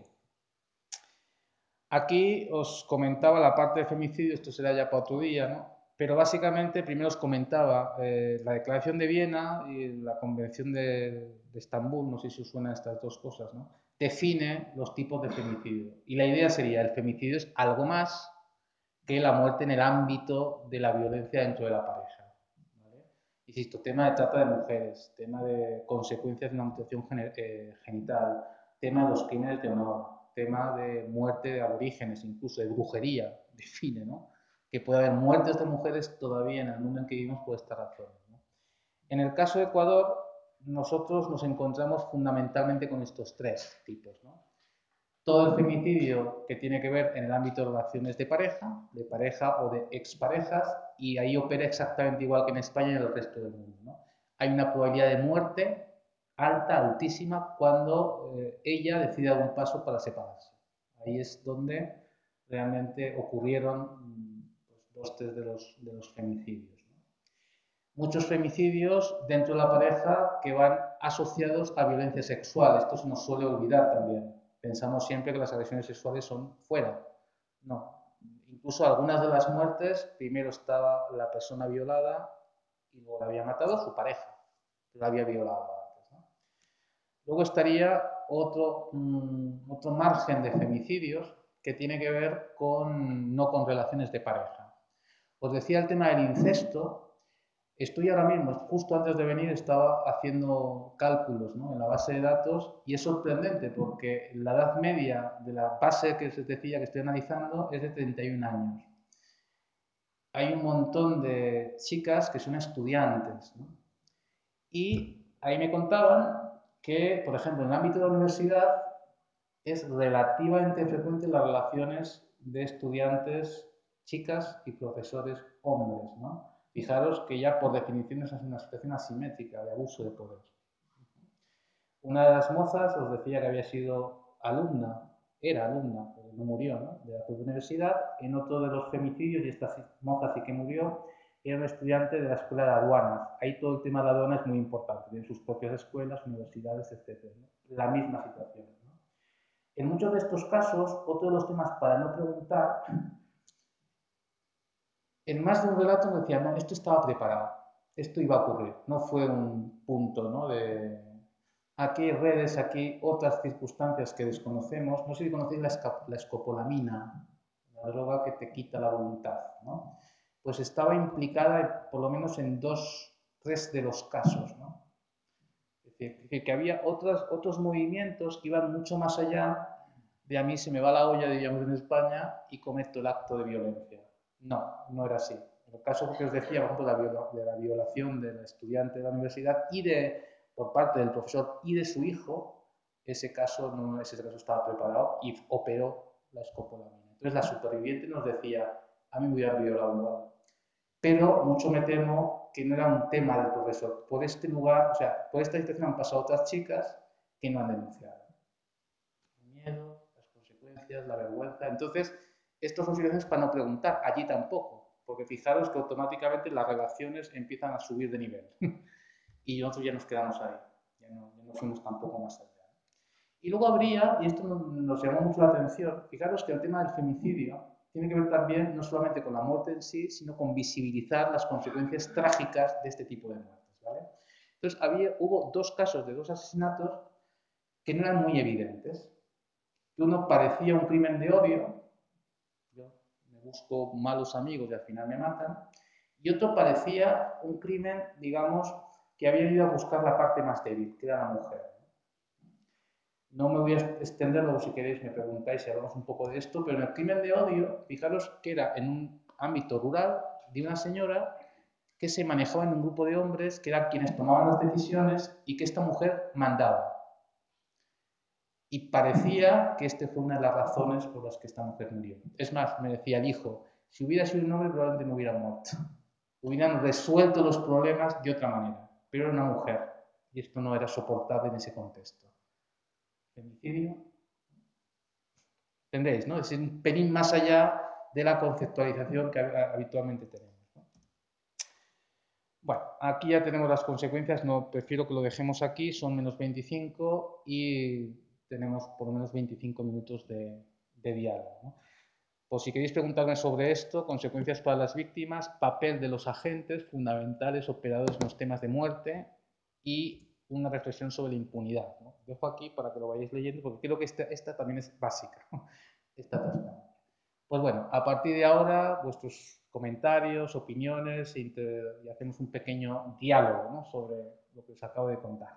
Aquí os comentaba la parte de femicidio, esto será ya para otro día, ¿no? Pero básicamente primero os comentaba la Declaración de Viena y la Convención de Estambul, no sé si os suenan estas dos cosas, ¿no? Define los tipos de femicidio. Y la idea sería, el femicidio es algo más que la muerte en el ámbito de la violencia dentro de la pareja, ¿vale? Insisto, tema de trata de mujeres, tema de consecuencias de una mutilación genital, tema de los crímenes de honor, tema de muerte de aborígenes, incluso de brujería, define, ¿no? Que puede haber muertes de mujeres todavía en el mundo en que vivimos por esta razón, ¿no? En el caso de Ecuador, nosotros nos encontramos fundamentalmente con estos tres tipos, ¿no? Todo el femicidio que tiene que ver en el ámbito de relaciones de pareja o de exparejas, y ahí opera exactamente igual que en España y en el resto del mundo, ¿no? Hay una probabilidad de muerte alta, altísima, cuando ella decide dar un paso para separarse. Ahí es donde realmente ocurrieron pues, 2/3 de los femicidios, ¿no? Muchos femicidios dentro de la pareja que van asociados a violencia sexual. Esto se nos suele olvidar también. Pensamos siempre que las agresiones sexuales son fuera. No. Incluso algunas de las muertes, primero estaba la persona violada y luego la había matado su pareja, que la había violado antes, ¿no? Luego estaría otro margen de femicidios que tiene que ver no con relaciones de pareja. Os decía el tema del incesto. Estoy ahora mismo, justo antes de venir, estaba haciendo cálculos, ¿no?, en la base de datos y es sorprendente porque la edad media de la base que os decía que estoy analizando es de 31 años. Hay un montón de chicas que son estudiantes, ¿no? Y ahí me contaban que, por ejemplo, en el ámbito de la universidad es relativamente frecuente las relaciones de estudiantes chicas y profesores hombres, ¿no? Fijaros que ya por definición es una situación asimétrica de abuso de poder. Una de las mozas os decía que había sido alumna, era alumna, pero no murió, ¿no?, de la propia universidad. En otro de los femicidios, y esta moza sí que murió, era un estudiante de la escuela de aduanas. Ahí todo el tema de la aduana es muy importante, tienen sus propias escuelas, universidades, etc., ¿no? La misma situación, ¿no? En muchos de estos casos, otro de los temas para no preguntar, en más de un relato me decían, no, esto estaba preparado, esto iba a ocurrir, no fue un punto, ¿no?, de aquí hay redes, aquí otras circunstancias que desconocemos. No sé si conocéis la escopolamina, la droga que te quita la voluntad, ¿no? Pues estaba implicada por lo menos en 2 tres de los casos, ¿no? Es decir, que había otros movimientos que iban mucho más allá de a mí se me va la olla, diríamos en España, y cometo el acto de violencia. No, no era así. En el caso que os decía, por ejemplo, de la violación del estudiante de la universidad por parte del profesor y de su hijo, ese caso estaba preparado y operó la escopolamina. Entonces la superviviente nos decía, a mí me hubiera violado igual. Pero mucho me temo que no era un tema del profesor. Por este lugar, o sea, por esta situación han pasado otras chicas que no han denunciado. El miedo, las consecuencias, la vergüenza. Entonces, estas son situaciones para no preguntar. Allí tampoco. Porque fijaros que automáticamente las relaciones empiezan a subir de nivel. Y nosotros ya nos quedamos ahí. Ya no fuimos tampoco más allá. Y luego habría, y esto nos llamó mucho la atención, fijaros que el tema del femicidio tiene que ver también no solamente con la muerte en sí, sino con visibilizar las consecuencias trágicas de este tipo de muertes, ¿vale? Entonces hubo dos casos de dos asesinatos que no eran muy evidentes. Uno parecía un crimen de odio, yo me busco malos amigos y al final me matan, y otro parecía un crimen, digamos, que había ido a buscar la parte más débil, que era la mujer. No me voy a extender, luego si queréis me preguntáis y hablamos un poco de esto, pero en el crimen de odio, fijaros que era en un ámbito rural de una señora que se manejaba en un grupo de hombres que eran quienes tomaban las decisiones y que esta mujer mandaba. Y parecía que esta fue una de las razones por las que esta mujer murió. Es más, me decía el hijo, si hubiera sido un hombre probablemente no hubiera muerto. Hubieran resuelto los problemas de otra manera, pero era una mujer y esto no era soportable en ese contexto. Femicidio, ¿entendéis? ¿No? Es un pelín más allá de la conceptualización que habitualmente tenemos, ¿no? Bueno, aquí ya tenemos las consecuencias, no prefiero que lo dejemos aquí, son menos 25 y tenemos por lo menos 25 minutos de diálogo, ¿no? Por si queréis preguntarme sobre esto, consecuencias para las víctimas, papel de los agentes fundamentales operadores en los temas de muerte y una reflexión sobre la impunidad, ¿no? Dejo aquí para que lo vayáis leyendo porque creo que esta también es básica, esta transparencia. Pues bueno, a partir de ahora, vuestros comentarios, opiniones y hacemos un pequeño diálogo, ¿no?, sobre lo que os acabo de contar.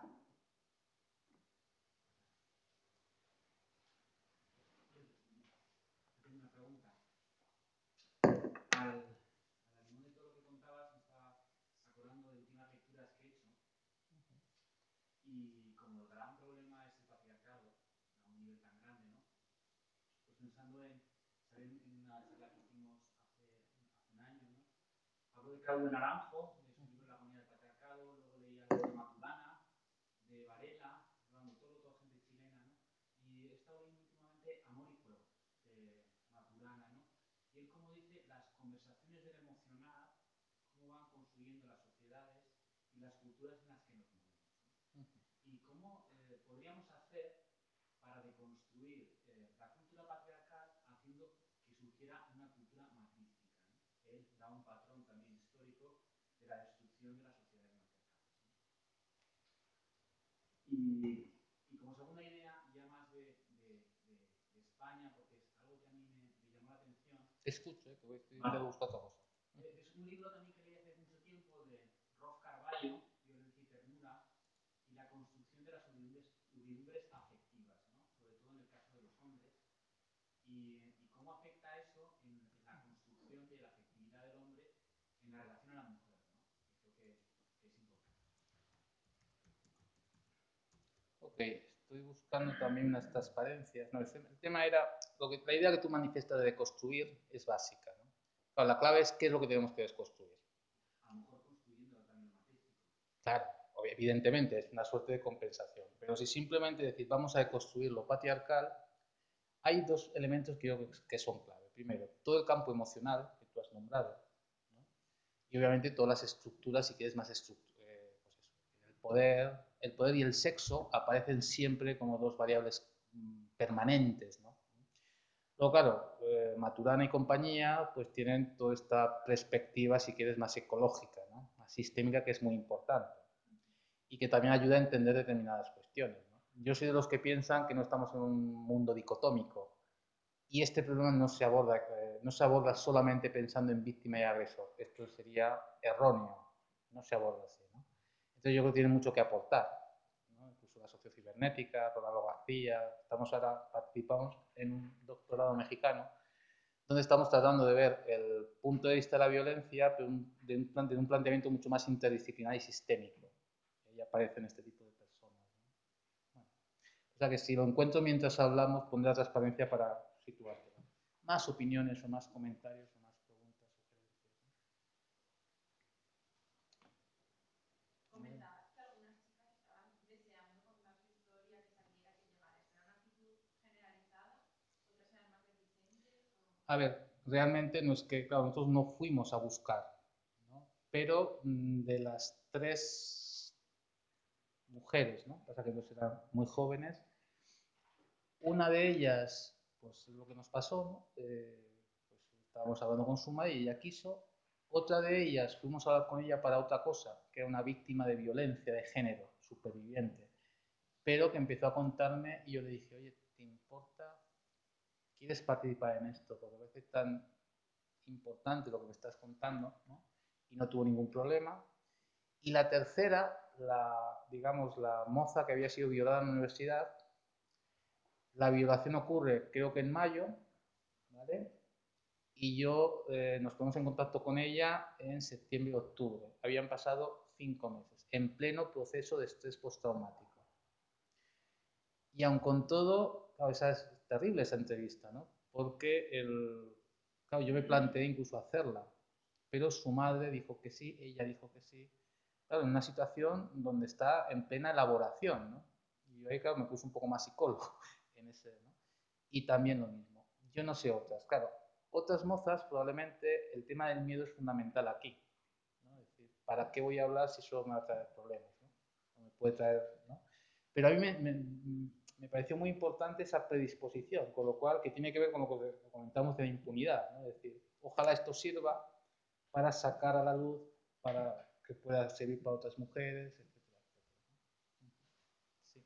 Y como el gran problema es el patriarcado, a un nivel tan grande, ¿no? Pues pensando en una charla que hicimos hace un año, ¿no? Hablo de Claudio Naranjo, de su libro La agonía del patriarcado, luego leía algo de Maturana, de Varela, bueno, toda gente chilena, ¿no? Y he estado leyendo últimamente Amor y Fuego, de Maturana, ¿no? Y él, como dice, las conversaciones del emocional, cómo van construyendo las sociedades y las culturas en las que nos movemos, ¿no? Y cómo podríamos hacer para deconstruir la cultura patriarcal haciendo que surgiera una cultura matrística, ¿no? Él da un patrón también histórico de la destrucción de las sociedades matriarcales, ¿no? Y como segunda idea, ya más de España, porque es algo que a mí me llamó la atención. Escucho, que voy a buscar otra cosa. Es un libro también que leí hace mucho tiempo de Rolf Carvalho, Violencia y Ternura, y la construcción de las huridumbres afectivas, ¿no? Sobre todo en el caso de los hombres, y cómo afecta eso en la construcción de la afectividad del hombre en la relación a la mujer, ¿no? Que creo que es importante. Ok, estoy buscando también unas transparencias. No, el tema era, la idea que tú manifiestas de construir es básica, ¿no? Claro, la clave es qué es lo que tenemos que desconstruir. A lo mejor construyendo también lo matístico. Claro, evidentemente es una suerte de compensación, pero si simplemente decir vamos a deconstruir lo patriarcal, hay dos elementos que yo creo que son clave. Primero, todo el campo emocional que tú has nombrado, ¿no? Y obviamente todas las estructuras, si quieres más pues eso, el poder y el sexo aparecen siempre como dos variables permanentes, ¿no? Luego, claro, Maturana y compañía pues tienen toda esta perspectiva, si quieres, más ecológica, ¿no?, más sistémica, que es muy importante y que también ayuda a entender determinadas cuestiones, ¿no? Yo soy de los que piensan que no estamos en un mundo dicotómico y este problema no se aborda solamente pensando en víctima y agresor. Esto sería erróneo, no se aborda así, ¿no? Entonces yo creo que tiene mucho que aportar, ¿no? Incluso la sociocibernética, Rolando García, participamos en un doctorado mexicano donde estamos tratando de ver el punto de vista de la violencia, pero de un planteamiento mucho más interdisciplinar y sistémico. Y ahí aparecen este tipo de personas, ¿no? Bueno, o sea que si lo encuentro mientras hablamos, pondré la transparencia para situarte, ¿no? Más opiniones o más comentarios o más preguntas, sugerencias, ¿no? Comentabas que algunas chicas estaban deseando contar su historia, que saliera, que llegara. ¿Era una actitud generalizada? ¿Otras eran más reticentes? A ver, realmente no es que, claro, nosotros no fuimos a buscar, ¿no? Pero de las tres mujeres, ¿no? Pasa que dos eran muy jóvenes. Una de ellas, pues lo que nos pasó, ¿no? Pues estábamos hablando con su madre y ella quiso. Otra de ellas, fuimos a hablar con ella para otra cosa, que era una víctima de violencia de género, superviviente, pero que empezó a contarme y yo le dije, oye, ¿te importa? ¿Quieres participar en esto? Porque me parece tan importante lo que me estás contando, ¿no? Y no tuvo ningún problema. Y la tercera, digamos, la moza que había sido violada en la universidad, la violación ocurre creo que en mayo, ¿vale? Y yo nos ponemos en contacto con ella en septiembre y octubre. Habían pasado 5 meses, en pleno proceso de estrés postraumático. Y aun con todo, claro, es terrible esa entrevista, ¿no? Porque claro, yo me planteé incluso hacerla, pero su madre dijo que sí, ella dijo que sí. Claro, en una situación donde está en plena elaboración, ¿no? Y yo ahí, claro, me puse un poco más psicólogo en ese, ¿no? Y también lo mismo. Yo no sé otras. Claro, otras mozas probablemente el tema del miedo es fundamental aquí, ¿no? Es decir, ¿para qué voy a hablar si solo me va a traer problemas, ¿no? O me puede traer, ¿no? Pero a mí me pareció muy importante esa predisposición, con lo cual, que tiene que ver con lo que comentamos de la impunidad, ¿no? Es decir, ojalá esto sirva para sacar a la luz, para que pueda servir para otras mujeres, etcétera, etcétera. Sí.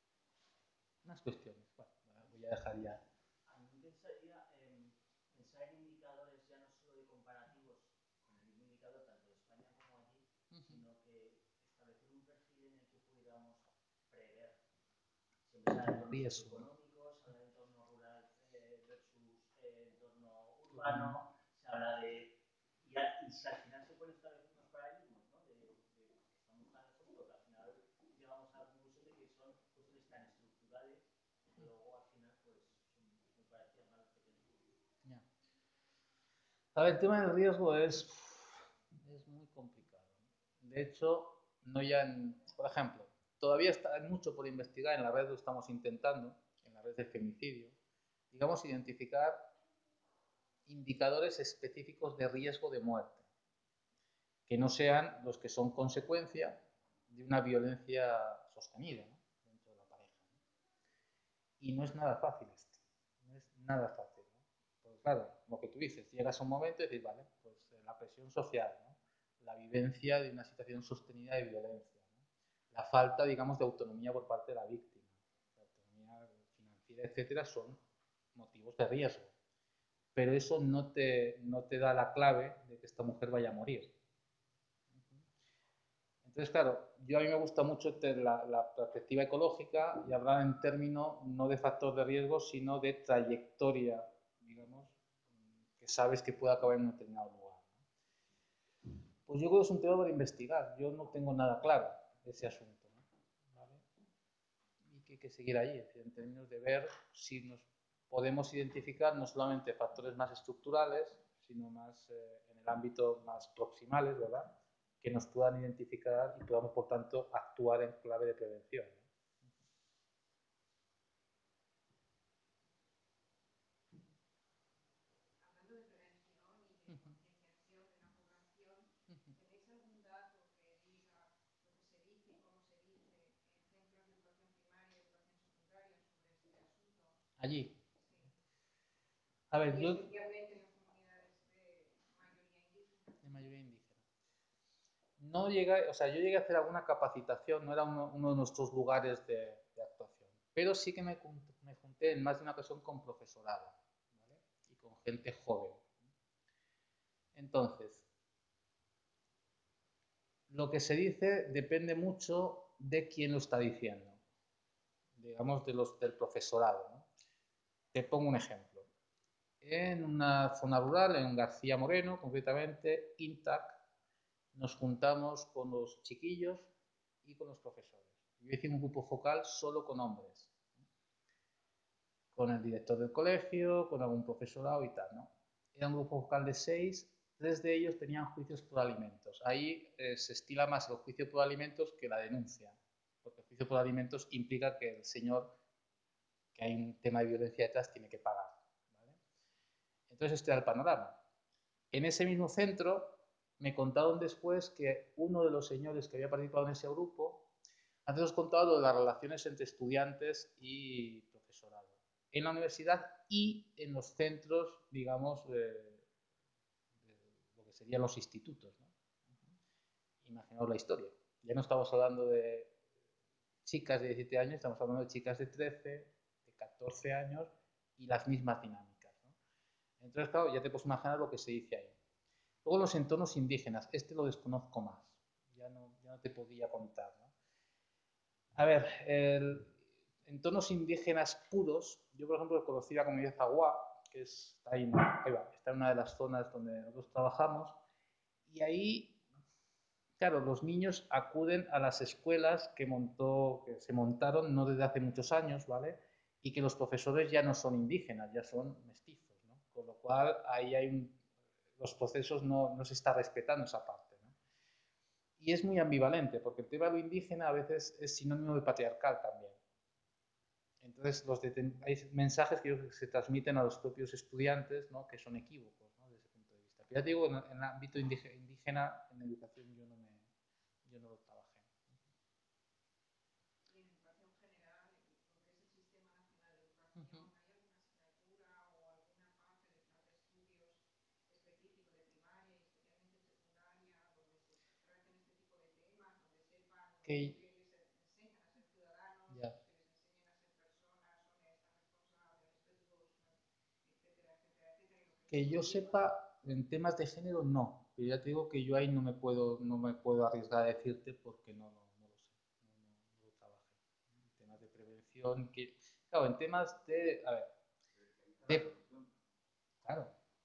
Unas cuestiones. Bueno, voy a dejar ya. A mí me pensaría pensar en indicadores ya no solo de comparativos con el mismo indicador tanto de España como allí, sino que establecer un perfil en el que pudiéramos prever. Siempre se habla de entornos socioeconómicos, se habla de entorno rural versus entorno urbano, se habla de... Y si al final se pueden establecer unos paradigmas, ¿no? De por qué estamos tan lejos, porque al final llegamos a la conclusión de que son cuestiones tan estructurales que luego al final pues son muy parecidas a las que tenemos. Yeah. A ver, el tema del riesgo es muy complicado, ¿no? De hecho, no ya por ejemplo, todavía está mucho por investigar, en la red lo estamos intentando, en la red de femicidio, digamos, identificar indicadores específicos de riesgo de muerte, que no sean los que son consecuencia de una violencia sostenida, ¿no? Dentro de la pareja, ¿no? Y no es nada fácil esto, no es nada fácil, ¿no? Porque claro, lo que tú dices, llegas a un momento y dices, vale, pues la presión social, ¿no? La vivencia de una situación sostenida de violencia, ¿no? La falta, digamos, de autonomía por parte de la víctima, la autonomía financiera, etcétera, son motivos de riesgo. Pero eso no te da la clave de que esta mujer vaya a morir. Entonces, claro, a mí me gusta mucho la perspectiva ecológica y hablar en términos no de factor de riesgo, sino de trayectoria, digamos, que sabes que puede acabar en un determinado lugar, ¿no? Pues yo creo que es un tema para investigar. Yo no tengo nada claro de ese asunto, ¿no? ¿Vale? Y que hay que seguir ahí, es decir, en términos de ver si nos podemos identificar no solamente factores más estructurales, sino más en el ámbito más proximales, ¿verdad? Que nos puedan identificar y podamos, por tanto, actuar en clave de prevención, ¿no? Hablando de prevención y de concienciación de la población, ¿tenéis algún dato que diga lo que se dice y cómo se dice en centros de educación primaria y educación secundaria sobre este asunto? Allí. Sí. A ver, Y yo... especialmente en las comunidades de mayoría indígena. De mayoría indígena. No llega, o sea, yo llegué a hacer alguna capacitación, no era uno de nuestros lugares de actuación, pero sí que me junté en más de una ocasión con profesorado, ¿vale? Y con gente joven. Entonces, Lo que se dice depende mucho de quién lo está diciendo, digamos, del profesorado, ¿no? Te pongo un ejemplo. En una zona rural, en García Moreno, concretamente, INTAC, nos juntamos con los chiquillos y con los profesores. Yo hice un grupo focal solo con hombres, con el director del colegio, con algún profesorado y tal, ¿no? Era un grupo focal de 6, 3 de ellos tenían juicios por alimentos. Ahí se estila más el juicio por alimentos que la denuncia, porque el juicio por alimentos implica que el señor, que hay un tema de violencia detrás, tiene que pagar, ¿vale? Entonces este era el panorama. En ese mismo centro me contaron después que uno de los señores que había participado en ese grupo, antes os contaba lo de las relaciones entre estudiantes y profesorado, en la universidad y en los centros, digamos, de lo que serían los institutos, ¿no? Imaginaos la historia. Ya no estamos hablando de chicas de 17 años, estamos hablando de chicas de 13, de 14 años y las mismas dinámicas, ¿no? Entonces, claro, ya te puedes imaginar lo que se dice ahí. Luego los entornos indígenas, este lo desconozco más, ya no te podía contar, ¿no? A ver, entornos indígenas puros, yo por ejemplo conocí la comunidad Zaguá, que está ahí, está en una de las zonas donde nosotros trabajamos, y ahí, claro, los niños acuden a las escuelas que se montaron no desde hace muchos años, ¿vale? Y que los profesores ya no son indígenas, ya son mestizos, ¿no? Con lo cual ahí los procesos no se está respetando esa parte, ¿no? Y es muy ambivalente, porque el tema de lo indígena a veces es sinónimo de patriarcal también. Entonces, hay mensajes que se transmiten a los propios estudiantes, ¿no? Que son equívocos, ¿no? Desde ese punto de vista. Pero ya te digo, en el ámbito indígena, en educación, yo no lo trabajé. Y en educación general, lo que es el Sistema Nacional de Educación, ¿hay alguna asignatura o alguna parte de plan de estudios específico de primaria y especialmente secundaria donde se traten este tipo de temas, donde sepan Que, que les enseñan a ser ciudadanos, ya, que les enseñen a ser personas honestas, responsables, respetuosas, etcétera, etcétera, etcétera, y lo que que luego yo lleva. sepa, en temas de género no. Pero ya te digo que yo ahí no me puedo arriesgar a decirte porque no lo sé. No lo trabajé. En temas de prevención, claro, en temas de, a ver, de, claro,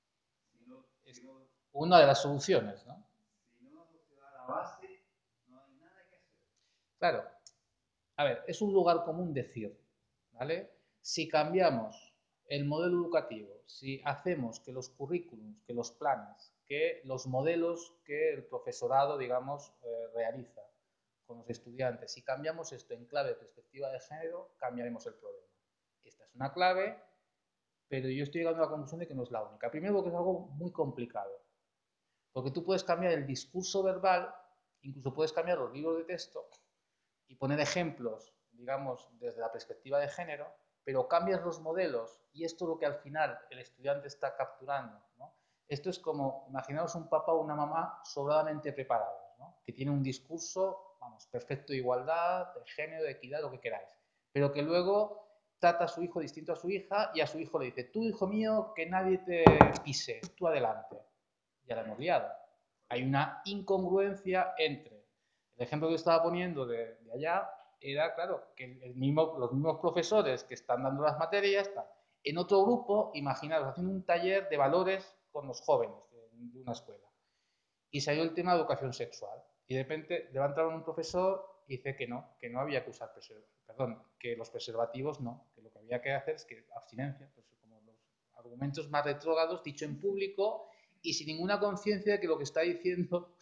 es una de las soluciones, ¿no? Si no se da la base, no hay nada que hacer. Claro, a ver, es un lugar común decir, ¿vale? Si cambiamos el modelo educativo, si hacemos que los currículums, que los planes, que los modelos que el profesorado, digamos, realiza con los estudiantes, si cambiamos esto en clave de perspectiva de género, cambiaremos el problema. Esta es una clave, pero yo estoy llegando a la conclusión de que no es la única. Primero porque es algo muy complicado, porque tú puedes cambiar el discurso verbal, incluso puedes cambiar los libros de texto y poner ejemplos, digamos, desde la perspectiva de género, pero cambias los modelos y esto es lo que al final el estudiante está capturando, ¿no? Esto es como, imaginaos un papá o una mamá sobradamente preparados, ¿no? Que tiene un discurso, vamos, perfecto de igualdad, de género, de equidad, lo que queráis, pero que luego trata a su hijo distinto a su hija y a su hijo le dice, tú hijo mío, que nadie te pise, tú adelante. Ya la hemos liado. Hay una incongruencia entre el ejemplo que estaba poniendo de allá era, claro, que los mismos profesores que están dando las materias, están en otro grupo, imaginaros, haciendo un taller de valores con los jóvenes de una escuela. Y salió el tema de educación sexual. Y de repente levantaron un profesor y dice que no había que usar perdón, que los preservativos no, que lo que había que hacer es que abstinencia, pues como los argumentos más retrógrados, dicho en público y sin ninguna conciencia de que lo que está diciendo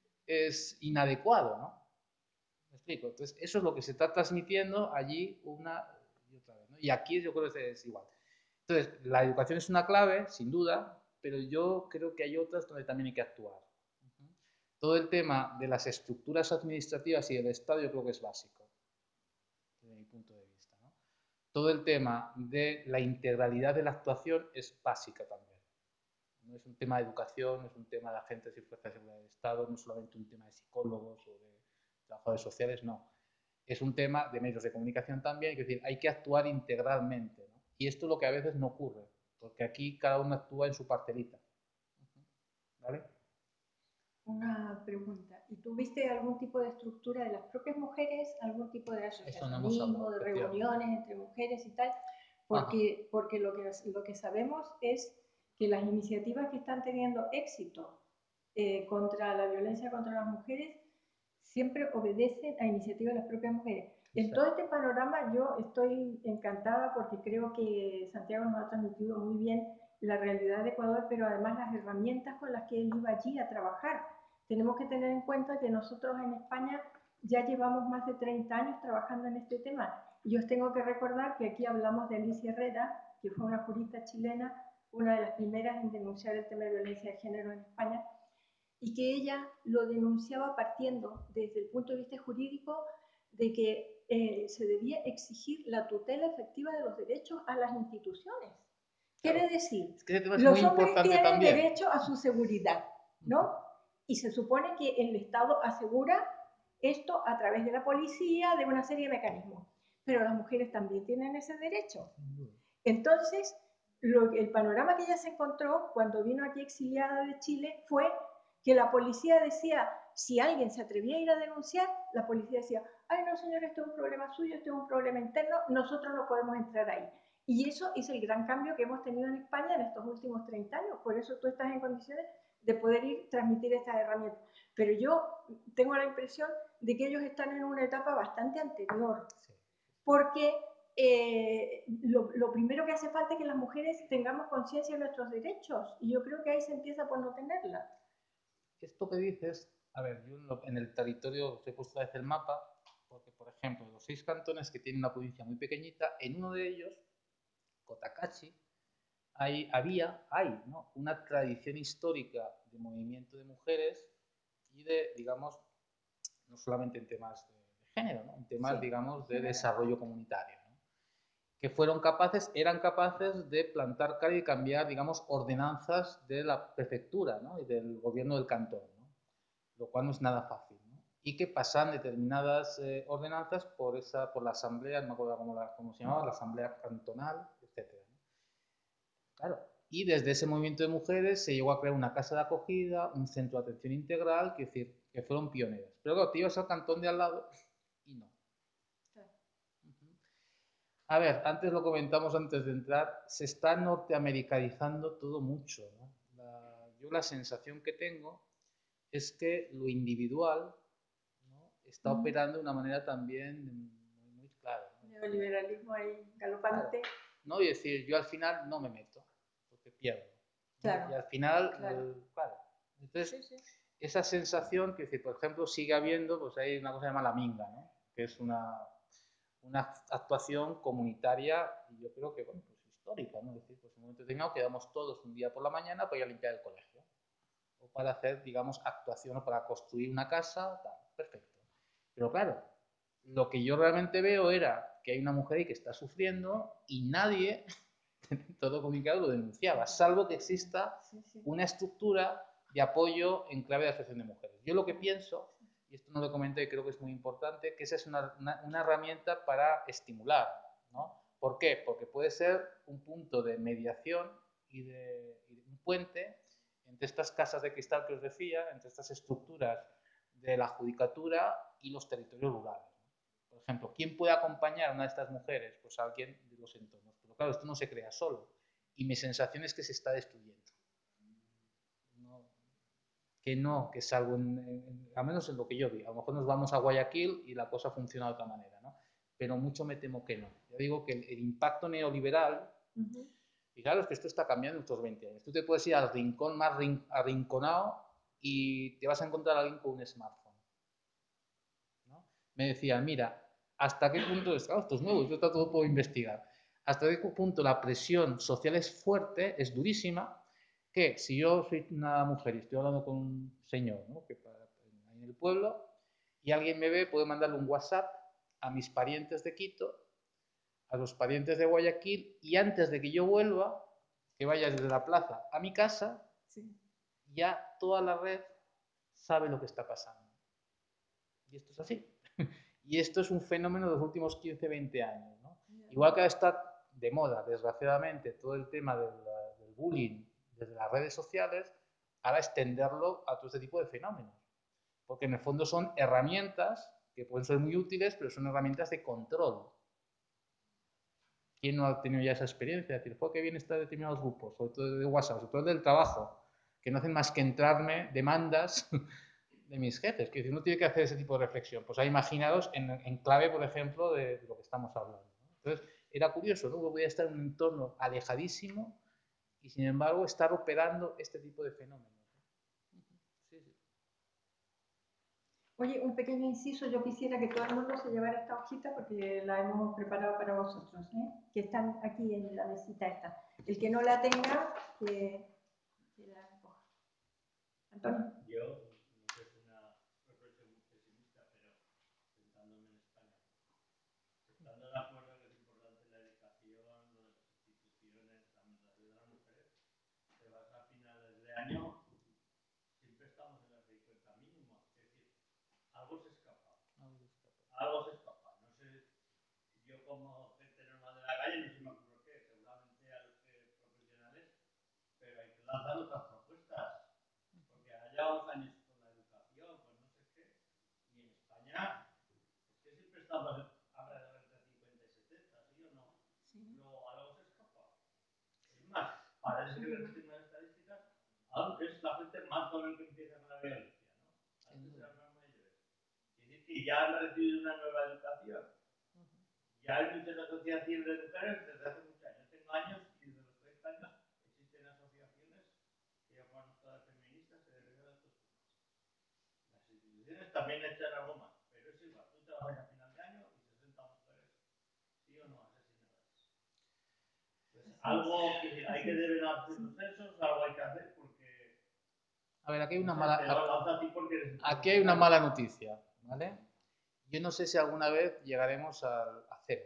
es inadecuado, ¿no? ¿Me explico? Entonces, eso es lo que se está transmitiendo allí una y otra vez, ¿no? Y aquí yo creo que es igual. Entonces, la educación es una clave, sin duda, pero yo creo que hay otras donde también hay que actuar. Todo el tema de las estructuras administrativas y del Estado yo creo que es básico, desde mi punto de vista, ¿no? Todo el tema de la integralidad de la actuación es básica también. No es un tema de educación, no es un tema de agentes y fuerzas de seguridad del Estado, no es solamente un tema de psicólogos o de trabajadores sociales, no. Es un tema de medios de comunicación también, es decir, hay que actuar integralmente, ¿no? Y esto es lo que a veces no ocurre, porque aquí cada uno actúa en su parcelita. ¿Vale? Una pregunta. ¿Y tú ¿Tuviste algún tipo de estructura de las propias mujeres, algún tipo de Eso no hemos asociacionismo, hablado, de efectivamente. reuniones entre mujeres y tal? Ajá. Porque lo que sabemos es que las iniciativas que están teniendo éxito contra la violencia contra las mujeres siempre obedecen a iniciativas de las propias mujeres. En todo este panorama yo estoy encantada porque creo que Santiago nos ha transmitido muy bien la realidad de Ecuador, pero además las herramientas con las que él iba allí a trabajar. Tenemos que tener en cuenta que nosotros en España ya llevamos más de 30 años trabajando en este tema. Y os tengo que recordar que aquí hablamos de Alicia Herrera, que fue una jurista chilena, una de las primeras en denunciar el tema de violencia de género en España, y que ella lo denunciaba partiendo desde el punto de vista jurídico de que se debía exigir la tutela efectiva de los derechos a las instituciones. Quiere decir, es que ese tema es los muy hombres importante tienen también. derecho a su seguridad, ¿no? Y se supone que el Estado asegura esto a través de la policía, de una serie de mecanismos. Pero las mujeres también tienen ese derecho. Entonces, el panorama que ella se encontró cuando vino aquí exiliada de Chile fue que la policía decía, si alguien se atrevía a ir a denunciar, la policía decía, ay no señor, esto es un problema suyo, esto es un problema interno, nosotros no podemos entrar ahí. Y eso es el gran cambio que hemos tenido en España en estos últimos 30 años, por eso tú estás en condiciones de poder ir transmitir estas herramientas. Pero yo tengo la impresión de que ellos están en una etapa bastante anterior, porque lo primero que hace falta es que las mujeres tengamos conciencia de nuestros derechos, y yo creo que ahí se empieza por no tenerla. Esto que dices, a ver, yo en el territorio os he puesto a vez el mapa, porque por ejemplo, de los 6 cantones que tienen una provincia muy pequeñita, en uno de ellos, Cotacachi, hay, ¿no?, una tradición histórica de movimiento de mujeres y de, digamos, no solamente en temas de género, ¿no?, en temas, digamos, de desarrollo comunitario, ¿no?, que eran capaces de plantar cara y cambiar, digamos, ordenanzas de la prefectura, ¿no?, y del gobierno del cantón, ¿no?, lo cual no es nada fácil, ¿no?, y que pasan determinadas ordenanzas por la asamblea, no me acuerdo cómo se llamaba, la asamblea cantonal, etcétera, ¿no? Claro, y desde ese movimiento de mujeres se llegó a crear una casa de acogida, un centro de atención integral, que decir, que fueron pioneras. Pero claro, te ibas al cantón de al lado y no. A ver, antes lo comentamos antes de entrar, se está norteamericanizando todo mucho, ¿no? Yo la sensación que tengo es que lo individual, ¿no?, está operando de una manera también muy, muy clara, ¿no? Neoliberalismo ahí galopante. Claro, ¿no? Y decir, yo al final no me meto, porque pierdo, ¿no? Claro, Y al final, claro. claro. Entonces, esa sensación que, por ejemplo, sigue habiendo, pues hay una cosa que se llama la minga, ¿no?, que es una actuación comunitaria, y yo creo que, bueno, pues histórica, ¿no? Es decir, pues en un momento determinado quedamos todos un día por la mañana para ir a limpiar el colegio, o para hacer, digamos, actuación o para construir una casa, tal, perfecto. Pero claro, lo que yo realmente veo era que hay una mujer ahí que está sufriendo y nadie, todo comunicado, lo denunciaba, salvo que exista una estructura de apoyo en clave de asociación de mujeres. Yo lo que pienso, y esto no lo comenté y creo que es muy importante, que esa es una herramienta para estimular, ¿no? ¿Por qué? Porque puede ser un punto de mediación y de un puente entre estas casas de cristal que os decía, entre estas estructuras de la judicatura y los territorios rurales, ¿no? Por ejemplo, ¿quién puede acompañar a una de estas mujeres? Pues alguien de los entornos. Pero claro, esto no se crea solo. Y mi sensación es que se está destruyendo. Que es algo, al menos en lo que yo vi. A lo mejor nos vamos a Guayaquil y la cosa funciona de otra manera, ¿no? Pero mucho me temo que no. Yo digo que el impacto neoliberal, fijaros que esto está cambiando en estos 20 años. Tú te puedes ir al rincón más arrinconado y te vas a encontrar a alguien con un smartphone, ¿no? Me decían, mira, ¿hasta qué punto, claro, esto es nuevo, esto está todo por investigar, hasta qué punto la presión social es fuerte, es durísima, que si yo soy una mujer y estoy hablando con un señor, ¿no?, que en el pueblo, y alguien me ve, puede mandarle un WhatsApp a mis parientes de Quito, a los parientes de Guayaquil, y antes de que yo vuelva, que vaya desde la plaza a mi casa, ya toda la red sabe lo que está pasando. Y esto es así. Y esto es un fenómeno de los últimos 15, 20 años, ¿no? Igual que está de moda, desgraciadamente, todo el tema del bullying desde las redes sociales, ahora extenderlo a todo este tipo de fenómenos. porque en el fondo son herramientas que pueden ser muy útiles, pero son herramientas de control. ¿Quién no ha tenido ya esa experiencia? Es decir, ¿por qué bien están determinados grupos, sobre todo de WhatsApp, sobre todo del trabajo, que no hacen más que entrarme demandas de mis jefes? Que uno tiene que hacer ese tipo de reflexión. Pues ahí imaginaros en clave, por ejemplo, de lo que estamos hablando, ¿no? Entonces, era curioso, ¿no? Voy a estar en un entorno alejadísimo y, sin embargo, estar operando este tipo de fenómenos. Sí, sí. Oye, un pequeño inciso, yo quisiera que todo el mundo se llevara esta hojita porque la hemos preparado para vosotros, ¿eh? Que están aquí en la mesita esta. El que no la tenga, que la recoja. Antonio. Yo, no sé, es una reflexión muy pesimista, pero sentándome en España, estando de acuerdo que es importante la educación, lo de las instituciones, la mentalidad de las mujeres, te vas a finales de año, siempre estamos en las 50 mínimas, es decir, algo se escapa, algo se escapa. No sé, yo como gente normal de la calle no se me ocurre qué, seguramente a los que profesionales, pero hay que lanzar otras propuestas, porque allá llevamos años con la educación, con no sé qué, y en España es que siempre estamos alrededor entre 50 y 70, ¿sí o no? Sí. Luego algo se escapa. Es más, parece que las últimas estadísticas es la gente más joven que empieza con la violencia, ¿no? Antes eran más mayores. Quiere decir que ya han recibido una nueva educación. Ya hay muchas asociaciones de mujeres desde hace muchos años. Yo tengo años y desde los 30 años existen asociaciones que yo conozco de feministas que dedican a estos temas. Las instituciones también echan algo más, pero es igual. Tú te vas a final de año y 60 mujeres, sí o no, asesinadas. Pues algo que hay que deben hacer los censos, algo hay que hacer porque. A ver, aquí hay una No sé, te lo lanzo a ti porque eres aquí hay una mala noticia, ¿vale? Yo no sé si alguna vez llegaremos a cero.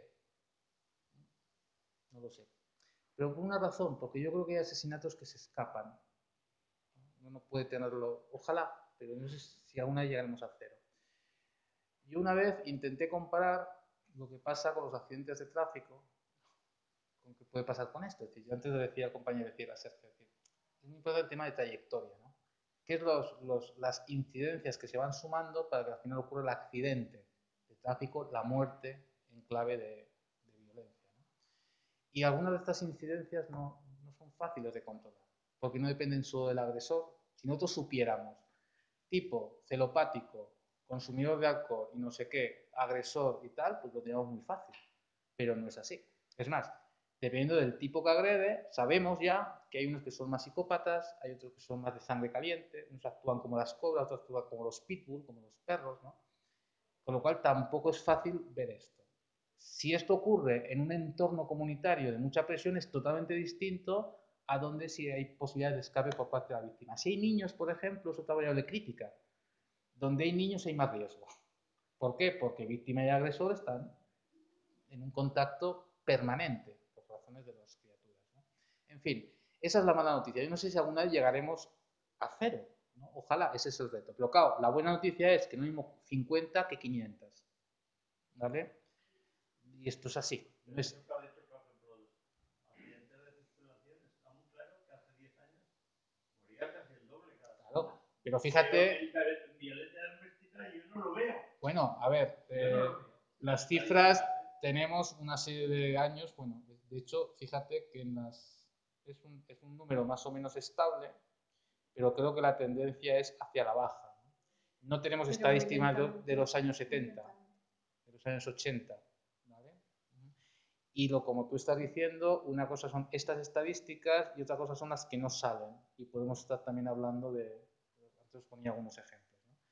No lo sé. Pero por una razón, porque yo creo que hay asesinatos que se escapan. Uno no puede tenerlo, ojalá, pero no sé si alguna vez llegaremos a cero. Yo una vez intenté comparar lo que pasa con los accidentes de tráfico con qué puede pasar con esto. Es decir, yo antes lo decía al compañero, decía a Sergio, es muy importante el tema de trayectoria, ¿no? ¿Qué es las incidencias que se van sumando para que al final ocurra el accidente de tráfico, la muerte en clave de violencia, ¿no? Y algunas de estas incidencias no son fáciles de controlar, porque no dependen solo del agresor. Si nosotros supiéramos tipo celopático, consumidor de alcohol y no sé qué, agresor y tal, pues lo tenemos muy fácil. Pero no es así. Es más, dependiendo del tipo que agrede, sabemos ya que hay unos que son más psicópatas, hay otros que son más de sangre caliente, unos actúan como las cobras, otros actúan como los pitbull, como los perros, ¿no? Con lo cual tampoco es fácil ver esto. Si esto ocurre en un entorno comunitario de mucha presión, es totalmente distinto a donde sí hay posibilidades de escape por parte de la víctima. Si hay niños, por ejemplo, es otra variable crítica. Donde hay niños hay más riesgo. ¿Por qué? Porque víctima y agresor están en un contacto permanente, por razones de las criaturas, ¿no? En fin, esa es la mala noticia. Yo no sé si alguna vez llegaremos a cero, ¿no? Ojalá, ese es el reto. Pero claro, la buena noticia es que no hay 50 que 500, ¿vale? Y esto es así. No es... Claro, pero fíjate... Bueno, a ver, las cifras, tenemos una serie de años, bueno, de hecho, fíjate que es un número más o menos estable, pero creo que la tendencia es hacia la baja. No tenemos estadísticas de los años 70, de los años 80, ¿vale? Y como tú estás diciendo, una cosa son estas estadísticas y otra cosa son las que no salen. Y podemos estar también hablando antes os ponía algunos ejemplos.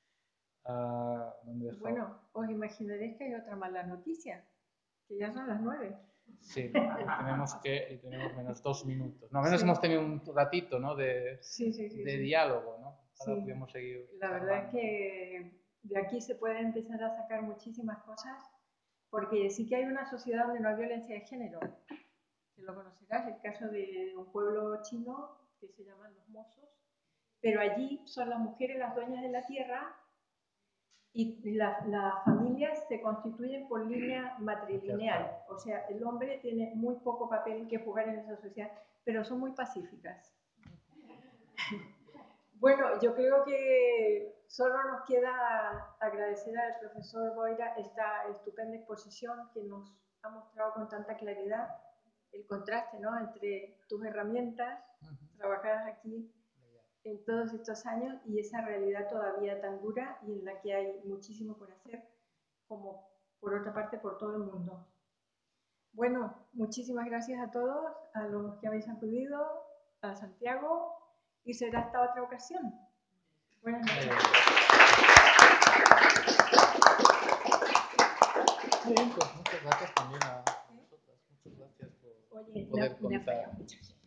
Bueno, os imaginaréis que hay otra mala noticia, que ya son las 9. Sí, y tenemos menos 2 minutos. No, menos hemos tenido un ratito, ¿no? de diálogo, ¿no? Ahora podemos seguir. La verdad es que de aquí se puede empezar a sacar muchísimas cosas, porque sí que hay una sociedad donde no hay violencia de género, que lo conocerás, el caso de un pueblo chino que se llaman los mozos, pero allí son las mujeres las dueñas de la tierra y las familias se constituyen por línea matrilineal, o sea, el hombre tiene muy poco papel que jugar en esa sociedad, pero son muy pacíficas. Bueno, yo creo que solo nos queda agradecer al profesor Boira esta estupenda exposición que nos ha mostrado con tanta claridad el contraste, ¿no?, entre tus herramientas trabajadas aquí en todos estos años y esa realidad todavía tan dura y en la que hay muchísimo por hacer, como por otra parte por todo el mundo. Bueno, muchísimas gracias a todos, a los que habéis acudido, a Santiago, y será hasta otra ocasión. Buenas noches. Muy bien, pues muchas gracias también a vosotras. Muchas gracias por Oye, poder me ha contar. fallado muchas.